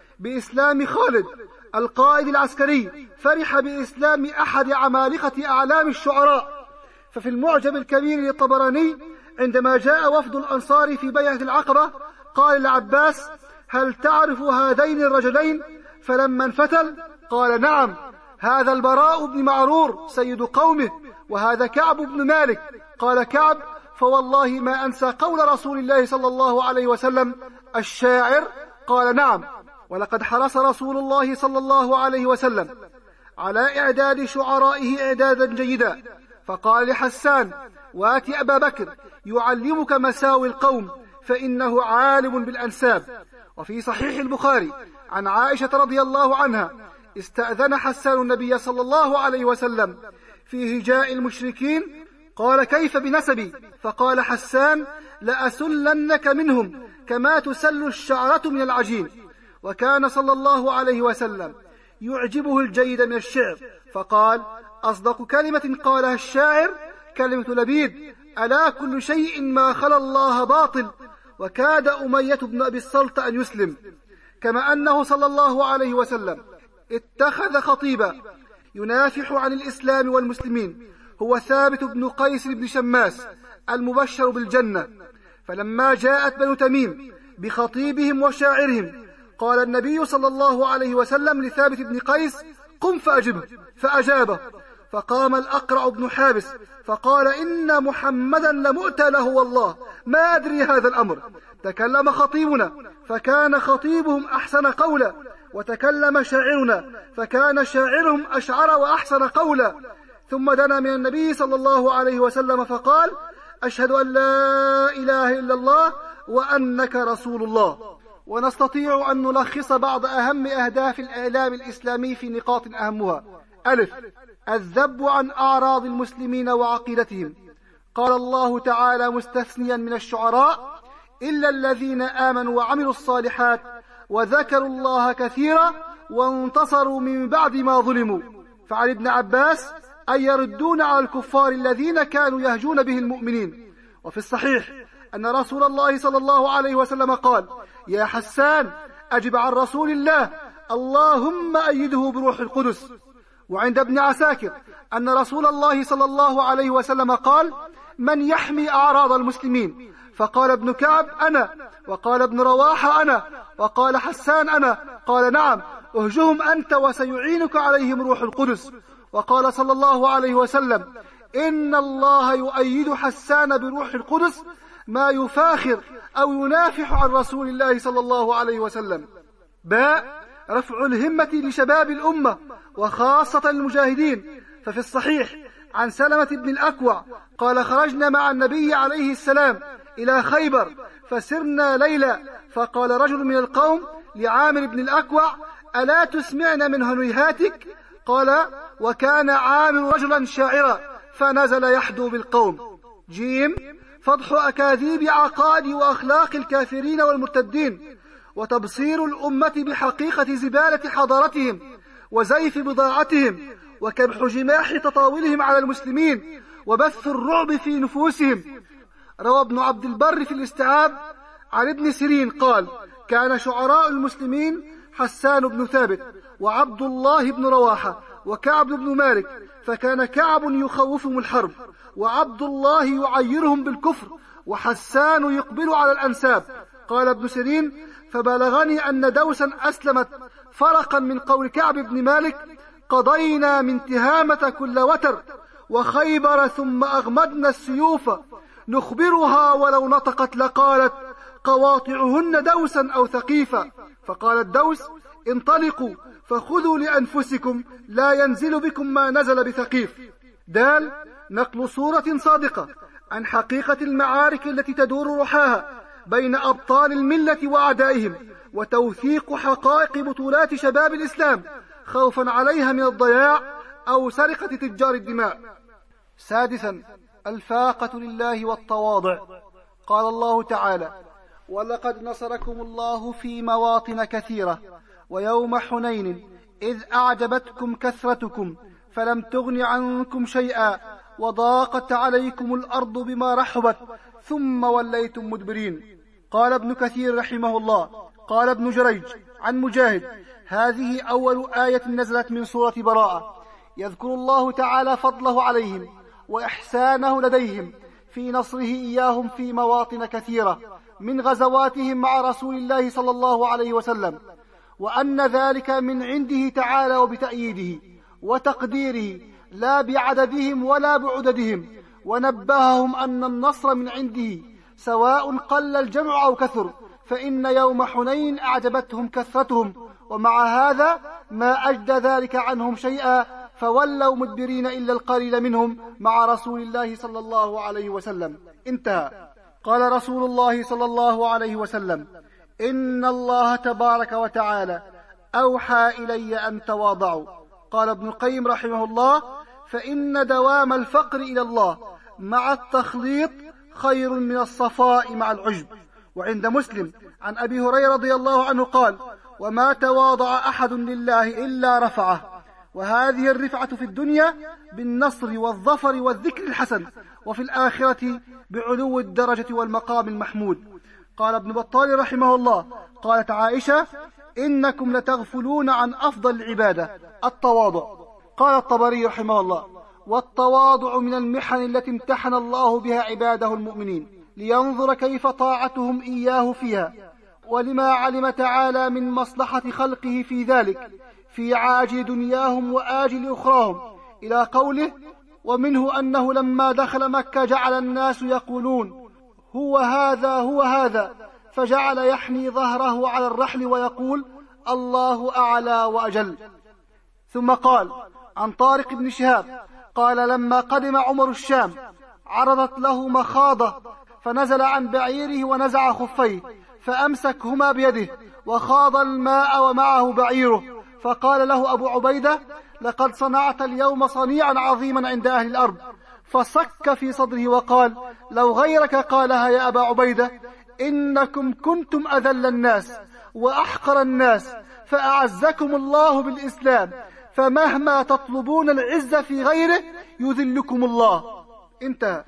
بإسلام خالد القائد العسكري، فرح بإسلام أحد عمالقة أعلام الشعراء. ففي المعجم الكبير للطبراني عندما جاء وفد الأنصار في بيعة العقبة قال العباس: هل تعرف هذين الرجلين؟ فلما انفتل قال: نعم. هذا البراء بن معرور سيد قومه، وهذا كعب بن مالك. قال كعب: فوالله ما أنسى قول رسول الله صلى الله عليه وسلم: الشاعر؟ قال: نعم. ولقد حرص رسول الله صلى الله عليه وسلم على إعداد شعرائه إعدادا جيدا، فقال لحسان: وات أبا بكر يعلمك مساوي القوم فإنه عالم بالأنساب. وفي صحيح البخاري عن عائشة رضي الله عنها: استأذن حسان النبي صلى الله عليه وسلم في هجاء المشركين، قال: كيف بنسبي؟ فقال حسان: لأسلنك منهم كما تسل الشعرة من العجين. وكان صلى الله عليه وسلم يعجبه الجيد من الشعر، فقال: أصدق كلمة قالها الشاعر كلمة لبيد: ألا كل شيء ما خلا الله باطل. وكاد أمية بن أبي الصلت أن يسلم. كما أنه صلى الله عليه وسلم اتخذ خطيبا ينافح عن الإسلام والمسلمين، هو ثابت بن قيس بن شماس المبشر بالجنة. فلما جاءت بنو تميم بخطيبهم وشاعرهم، قال النبي صلى الله عليه وسلم لثابت بن قيس: قم فأجبه. فأجابه. فقام الأقرع بن حابس فقال: إن محمدا لمؤتى له والله، ما أدري هذا الأمر. تكلم خطيبنا فكان خطيبهم أحسن قولا، وتكلم شاعرنا فكان شاعرهم أشعر وأحسن قولا. ثم دنا من النبي صلى الله عليه وسلم فقال: أشهد أن لا إله إلا الله وأنك رسول الله. ونستطيع أن نلخص بعض أهم أهداف الإعلام الإسلامي في نقاط أهمها: ألف: الذب عن أعراض المسلمين وعقيدتهم. قال الله تعالى مستثنيا من الشعراء: إلا الذين آمنوا وعملوا الصالحات وذكروا الله كثيرا وانتصروا من بعد ما ظلموا. فعن ابن عباس: أن يردون على الكفار الذين كانوا يهجون به المؤمنين. وفي الصحيح أن رسول الله صلى الله عليه وسلم قال: يا حسان أجب عن رسول الله، اللهم أيده بروح القدس. وعند ابن عساكر أن رسول الله صلى الله عليه وسلم قال: من يحمي أعراض المسلمين؟ فقال ابن كعب: أنا. وقال ابن رواحة: أنا. وقال حسان: أنا. قال: نعم، اهجهم أنت وسيعينك عليهم روح القدس. وقال صلى الله عليه وسلم: إن الله يؤيد حسان بروح القدس ما يفاخر أو ينافح عن رسول الله صلى الله عليه وسلم. باء: رفع الهمة لشباب الأمة وخاصة المجاهدين. ففي الصحيح عن سلمة بن الأكوع قال: خرجنا مع النبي عليه السلام إلى خيبر فسرنا ليلا، فقال رجل من القوم لعامر بن الأكوع: ألا تسمعنا من هنيهاتك؟ قال: وكان عامر رجلا شاعرا فنزل يحدو بالقوم. جيم: فضح أكاذيب عقائد وأخلاق الكافرين والمرتدين، وتبصير الأمة بحقيقة زبالة حضارتهم وزيف بضاعتهم وكبح جماح تطاولهم على المسلمين وبث الرعب في نفوسهم. روى ابن عبد البر في الاستيعاب عن ابن سيرين قال: كان شعراء المسلمين حسان بن ثابت وعبد الله بن رواحة وكعب بن مالك، فكان كعب يخوفهم الحرب وعبد الله يعيرهم بالكفر وحسان يقبل على الأنساب. قال ابن سيرين: فبلغني أن دوسا أسلمت فرقا من قول كعب بن مالك: قضينا من تهامة كل وتر وخيبر ثم أغمدنا السيوف، نخبرها ولو نطقت لقالت قواطعهن دوسا أو ثقيفا. فقال الدوس: انطلقوا فخذوا لأنفسكم لا ينزل بكم ما نزل بثقيف. دال: نقل صورة صادقة عن حقيقة المعارك التي تدور رحاها بين أبطال الملة وأعدائهم، وتوثيق حقائق بطولات شباب الإسلام خوفا عليها من الضياع أو سرقة تجار الدماء. سادسا: الفاقة لله والتواضع. قال الله تعالى: ولقد نصركم الله في مواطن كثيرة ويوم حنين إذ أعجبتكم كثرتكم فلم تغن عنكم شيئا وضاقت عليكم الأرض بما رحبت ثم وليتم مدبرين. قال ابن كثير رحمه الله: قال ابن جريج عن مجاهد: هذه أول آية نزلت من سورة براءة، يذكر الله تعالى فضله عليهم وإحسانه لديهم في نصره إياهم في مواطن كثيرة من غزواتهم مع رسول الله صلى الله عليه وسلم، وأن ذلك من عنده تعالى وبتأييده، وتقديره لا بعددهم ولا بعددهم، ونبههم أن النصر من عنده سواء قل الجمع أو كثر، فإن يوم حنين أعجبتهم كثرتهم، ومع هذا ما أجدى ذلك عنهم شيئا، فولوا مدبرين إلا القليل منهم مع رسول الله صلى الله عليه وسلم. انتهى. قال رسول الله صلى الله عليه وسلم: إن الله تبارك وتعالى أوحى إلي أن تواضعوا. قال ابن القيم رحمه الله: فإن دوام الفقر إلى الله مع التخليط خير من الصفاء مع العجب. وعند مسلم عن أبي هريرة رضي الله عنه قال: وما تواضع أحد لله إلا رفعه. وهذه الرفعة في الدنيا بالنصر والظفر والذكر الحسن، وفي الآخرة بعلو الدرجة والمقام المحمود. قال ابن بطال رحمه الله: قالت عائشة: إنكم لتغفلون عن أفضل العبادة التواضع. قال الطبري رحمه الله: والتواضع من المحن التي امتحن الله بها عباده المؤمنين لينظر كيف طاعتهم إياه فيها، ولما علم تعالى من مصلحة خلقه في ذلك في عاجل دنياهم وآجل أخراهم، إلى قوله: ومنه أنه لما دخل مكة جعل الناس يقولون هو هذا هو هذا، فجعل يحني ظهره على الرحل ويقول الله أعلى وأجل. ثم قال عن طارق بن شهاب قال: لما قدم عمر الشام عرضت له مخاضة، فنزل عن بعيره ونزع خفيه فأمسكهما بيده وخاض الماء ومعه بعيره، فقال له أبو عبيدة: لقد صنعت اليوم صنيعا عظيما عند أهل الأرض، فصك في صدره وقال: لو غيرك قالها يا أبا عبيدة إنكم كنتم أذل الناس وأحقر الناس، فأعزكم الله بالإسلام، فمهما تطلبون العزة في غيره يذلكم الله. انتهى.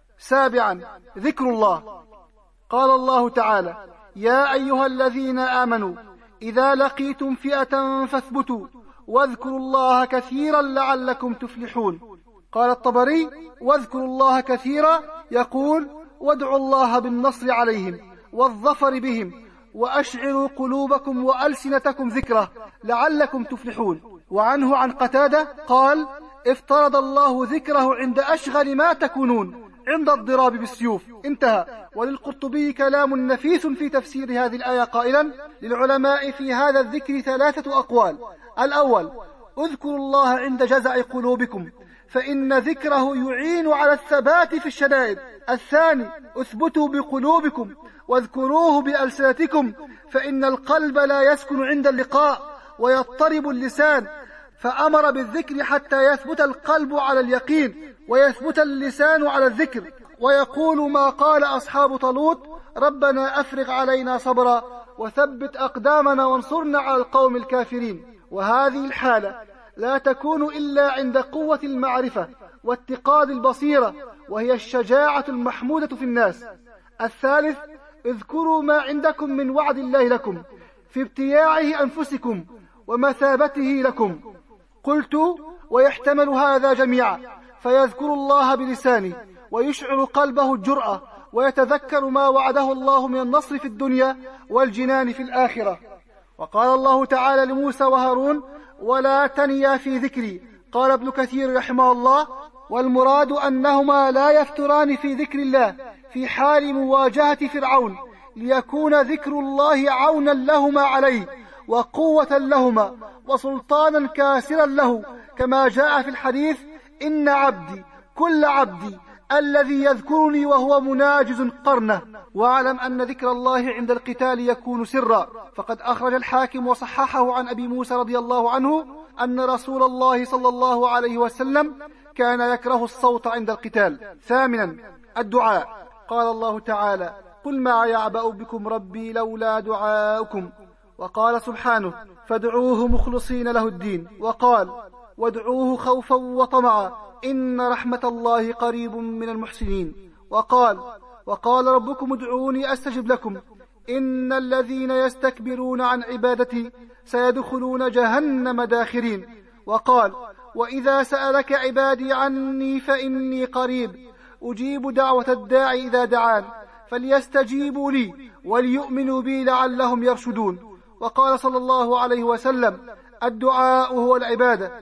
سابعا ذكر الله. قال الله تعالى: يا أيها الذين آمنوا إذا لقيتم فئة فاثبتوا واذكروا الله كثيرا لعلكم تفلحون. قال الطبري: واذكروا الله كثيرا يقول: وادعوا الله بالنصر عليهم والظفر بهم، وأشعروا قلوبكم وألسنتكم ذكره لعلكم تفلحون. وعنه عن قتادة قال: افترض الله ذكره عند أشغل ما تكونون عند الضراب بالسيوف. انتهى. وللقرطبي كلام نفيس في تفسير هذه الآية قائلا: للعلماء في هذا الذكر ثلاثة أقوال. الأول: اذكروا الله عند جزع قلوبكم، فإن ذكره يعين على الثبات في الشدائد. الثاني: اثبتوا بقلوبكم واذكروه بألسنتكم، فإن القلب لا يسكن عند اللقاء ويضطرب اللسان، فأمر بالذكر حتى يثبت القلب على اليقين ويثبت اللسان على الذكر، ويقول ما قال أصحاب طالوت: ربنا أفرغ علينا صبرا وثبت أقدامنا وانصرنا على القوم الكافرين. وهذه الحالة لا تكون إلا عند قوة المعرفة واتقاد البصيرة، وهي الشجاعة المحمودة في الناس. الثالث: اذكروا ما عندكم من وعد الله لكم في ابتياعه أنفسكم ومثابته لكم. قلت: ويحتمل هذا جميعا، فيذكر الله بلسانه ويشعر قلبه الجرأة ويتذكر ما وعده الله من النصر في الدنيا والجنان في الآخرة. وقال الله تعالى لموسى وهارون: ولا تنيا في ذكري. قال ابن كثير رحمه الله: والمراد أنهما لا يفتران في ذكر الله في حال مواجهة فرعون، ليكون ذكر الله عونا لهما عليه وقوة لهما وسلطانا كاسرا له، كما جاء في الحديث: إن عبدي كل عبدي الذي يذكرني وهو مناجز قرنه. واعلم أن ذكر الله عند القتال يكون سرا، فقد أخرج الحاكم وصححه عن أبي موسى رضي الله عنه أن رسول الله صلى الله عليه وسلم كان يكره الصوت عند القتال. ثامنا الدعاء. قال الله تعالى: قل ما يعبأ بكم ربي لولا دعاؤكم. وقال سبحانه: فادعوه مخلصين له الدين. وقال: وادعوه خوفا وطمعا إن رحمة الله قريب من المحسنين. وقال: وقال ربكم ادعوني أستجب لكم إن الذين يستكبرون عن عبادتي سيدخلون جهنم داخرين. وقال: وإذا سألك عبادي عني فإني قريب أجيب دعوة الداعي إذا دعان فليستجيبوا لي وليؤمنوا بي لعلهم يرشدون. وقال صلى الله عليه وسلم: الدعاء هو العبادة،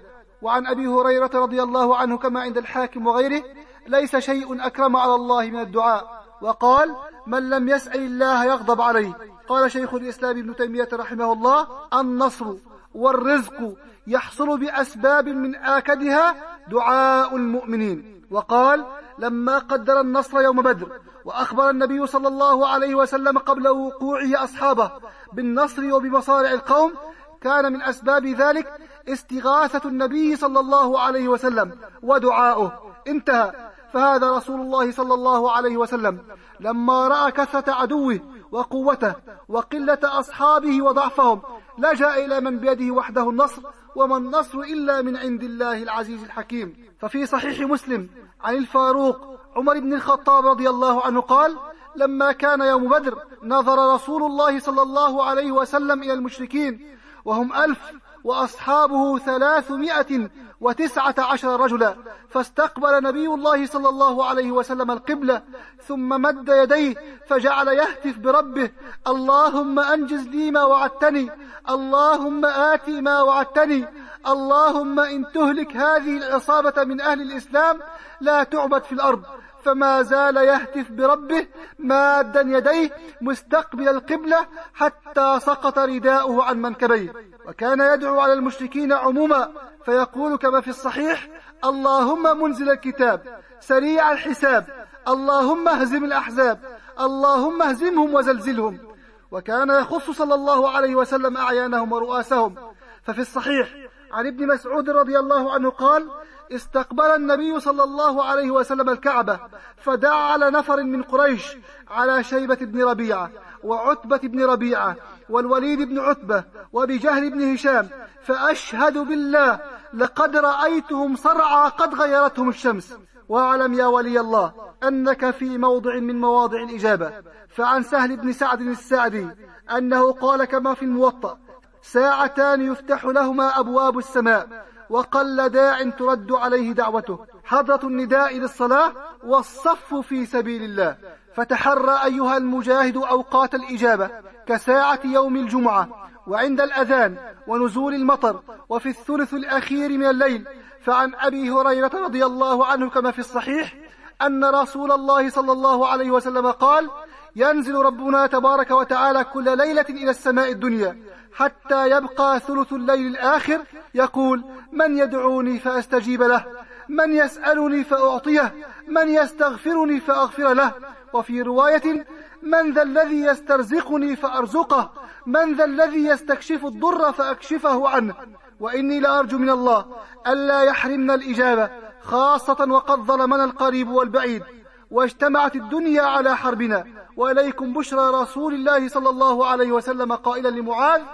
وعن أبي هريرة رضي الله عنه كما عند الحاكم وغيره: ليس شيء أكرم على الله من الدعاء. وقال: من لم يسأل الله يغضب عليه. قال شيخ الإسلام ابن تيمية رحمه الله: النصر والرزق يحصل بأسباب من آكدها دعاء المؤمنين. وقال: لما قدر النصر يوم بدر وأخبر النبي صلى الله عليه وسلم قبل وقوعه أصحابه بالنصر وبمصارع القوم، كان من أسباب ذلك استغاثة النبي صلى الله عليه وسلم ودعاؤه. انتهى. فهذا رسول الله صلى الله عليه وسلم لما رأى كثرة عدوه وقوته وقلة أصحابه وضعفهم لجأ إلى من بيده وحده النصر، وما النصر إلا من عند الله العزيز الحكيم. ففي صحيح مسلم عن الفاروق عمر بن الخطاب رضي الله عنه قال: لما كان يوم بدر نظر رسول الله صلى الله عليه وسلم إلى المشركين وهم ألف وأصحابه ثلاثمائة وتسعة عشر رجلا، فاستقبل نبي الله صلى الله عليه وسلم القبلة ثم مد يديه فجعل يهتف بربه: اللهم أنجز لي ما وعدتني، اللهم آتي ما وعدتني، اللهم إن تهلك هذه العصابة من أهل الإسلام لا تعبد في الأرض. فما زال يهتف بربه مادا يديه مستقبل القبلة حتى سقط رداؤه عن منكبيه. وكان يدعو على المشركين عموما فيقول كما في الصحيح: اللهم منزل الكتاب سريع الحساب، اللهم اهزم الأحزاب، اللهم اهزمهم وزلزلهم. وكان يخص صلى الله عليه وسلم أعيانهم ورؤاسهم. ففي الصحيح عن ابن مسعود رضي الله عنه قال: استقبل النبي صلى الله عليه وسلم الكعبة فدعا على نفر من قريش على شيبة بن ربيعة وعتبة بن ربيعة والوليد بن عتبة وبجهل بن هشام، فأشهد بالله لقد رأيتهم صرعى قد غيرتهم الشمس. واعلم يا ولي الله أنك في موضع من مواضع الإجابة. فعن سهل بن سعد الساعدي أنه قال كما في الموطأ: ساعتان يفتح لهما أبواب السماء وقل داع ترد عليه دعوته: حضرة النداء للصلاة والصف في سبيل الله. فتحرى أيها المجاهد أوقات الإجابة كساعة يوم الجمعة وعند الأذان ونزول المطر وفي الثلث الأخير من الليل. فعن أبي هريرة رضي الله عنه كما في الصحيح أن رسول الله صلى الله عليه وسلم قال: ينزل ربنا تبارك وتعالى كل ليلة إلى السماء الدنيا حتى يبقى ثلث الليل الآخر يقول: من يدعوني فأستجيب له، من يسألني فأعطيه، من يستغفرني فأغفر له. وفي رواية: من ذا الذي يسترزقني فأرزقه، من ذا الذي يستكشف الضر فأكشفه عنه. وإني لأرجو من الله ألا يحرمنا الإجابة، خاصة وقد ظلمنا القريب والبعيد واجتمعت الدنيا على حربنا. وإليكم بشرى رسول الله صلى الله عليه وسلم قائلا لمعاذ: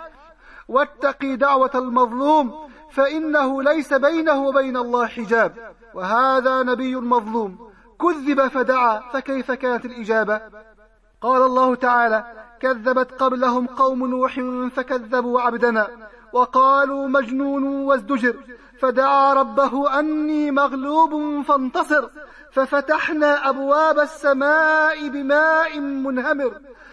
واتقي دعوة المظلوم فإنه ليس بينه وبين الله حجاب. وهذا نبي مظلوم كذب فدعا، فكيف كانت الإجابة؟ قال الله تعالى: كذبت قبلهم قوم نوح فكذبوا عبدنا وقالوا مجنون وازدجر، فدعا ربه أني مغلوب فانتصر، ففتحنا أبواب السماء بماء منهمر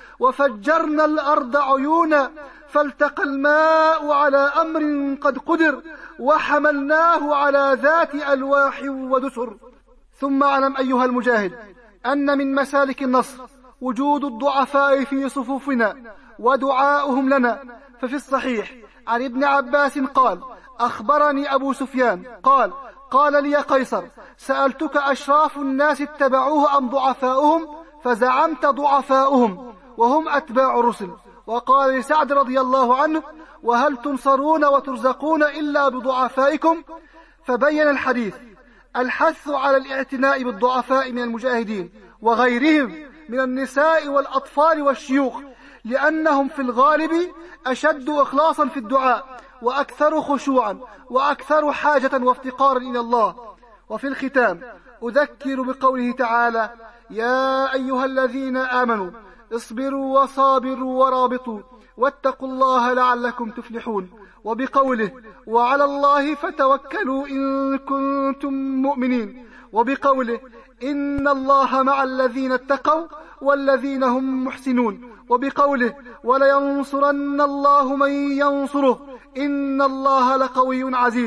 وفجرنا الأرض عيونا فالتقى الماء على أمر قد قدر وحملناه على ذات ألواح ودسر. ثم اعلم أيها المجاهد أن من مسالك النصر وجود الضعفاء في صفوفنا ودعاؤهم لنا. ففي الصحيح عن ابن عباس قال: أخبرني أبو سفيان قال: قال لي قيصر: سألتك أشراف الناس اتبعوه أم ضعفاؤهم؟ فزعمت ضعفاؤهم وهم أتباع الرسل. وقال لسعد رضي الله عنه: وهل تنصرون وترزقون إلا بضعفائكم؟ فبين الحديث الحث على الاعتناء بالضعفاء من المجاهدين وغيرهم من النساء والأطفال والشيوخ، لأنهم في الغالب أشد إخلاصا في الدعاء وأكثر خشوعا وأكثر حاجة وافتقارا إلى الله. وفي الختام أذكر بقوله تعالى: يا أيها الذين آمنوا اصبروا وصابروا ورابطوا واتقوا الله لعلكم تفلحون. وبقوله: وعلى الله فتوكلوا إن كنتم مؤمنين. وبقوله: إن الله مع الذين اتقوا والذين هم محسنون. وبقوله: ولينصرن الله من ينصره إن الله لقوي عزيز.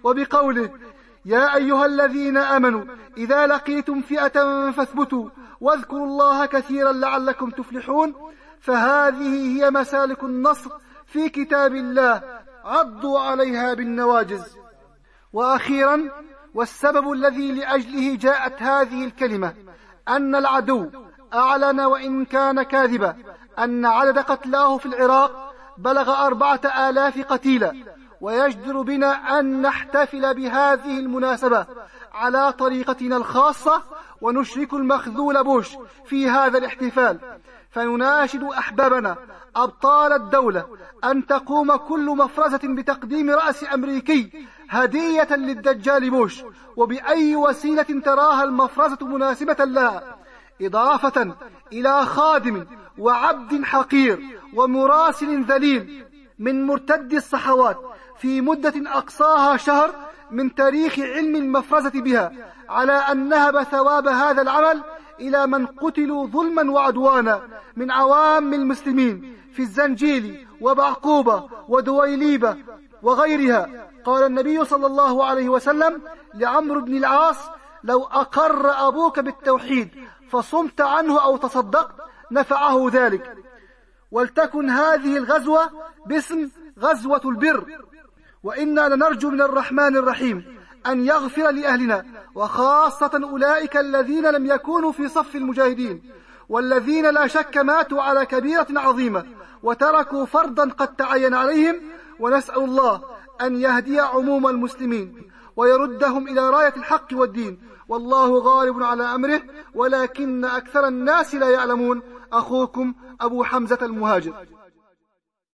وبقوله: يا أيها الذين آمنوا إذا لقيتم فئة فاثبتوا واذكروا الله كثيرا لعلكم تفلحون. فهذه هي مسالك النصر في كتاب الله، عضوا عليها بالنواجذ. وأخيرا، والسبب الذي لأجله جاءت هذه الكلمة، أن العدو أعلن وإن كان كاذبا أن عدد قتلاه في العراق بلغ أربعة آلاف قتيلا، ويجدر بنا أن نحتفل بهذه المناسبة على طريقتنا الخاصة ونشرك المخذول بوش في هذا الاحتفال، فنناشد أحبابنا أبطال الدولة أن تقوم كل مفرزة بتقديم رأس أمريكي هدية للدجال بوش، وبأي وسيلة تراها المفرزة مناسبة لها، إضافة إلى خادم وعبد حقير ومراسل ذليل من مرتد الصحوات في مدة أقصاها شهر من تاريخ علم المفرزة بها، على أن نهب ثواب هذا العمل إلى من قتلوا ظلما وعدوانا من عوام المسلمين في الزنجيل وبعقوبة ودويليبة وغيرها. قال النبي صلى الله عليه وسلم لعمرو بن العاص: لو أقر أبوك بالتوحيد فصمت عنه أو تصدقت نفعه ذلك. ولتكن هذه الغزوة باسم غزوة البر، وإنا لنرجو من الرحمن الرحيم أن يغفر لأهلنا، وخاصة أولئك الذين لم يكونوا في صف المجاهدين، والذين لا شك ماتوا على كبيرة عظيمة وتركوا فرضا قد تعين عليهم، ونسأل الله أن يهدي عموم المسلمين ويردهم إلى راية الحق والدين، والله غالب على أمره ولكن أكثر الناس لا يعلمون. أخوكم أبو حمزة المهاجر.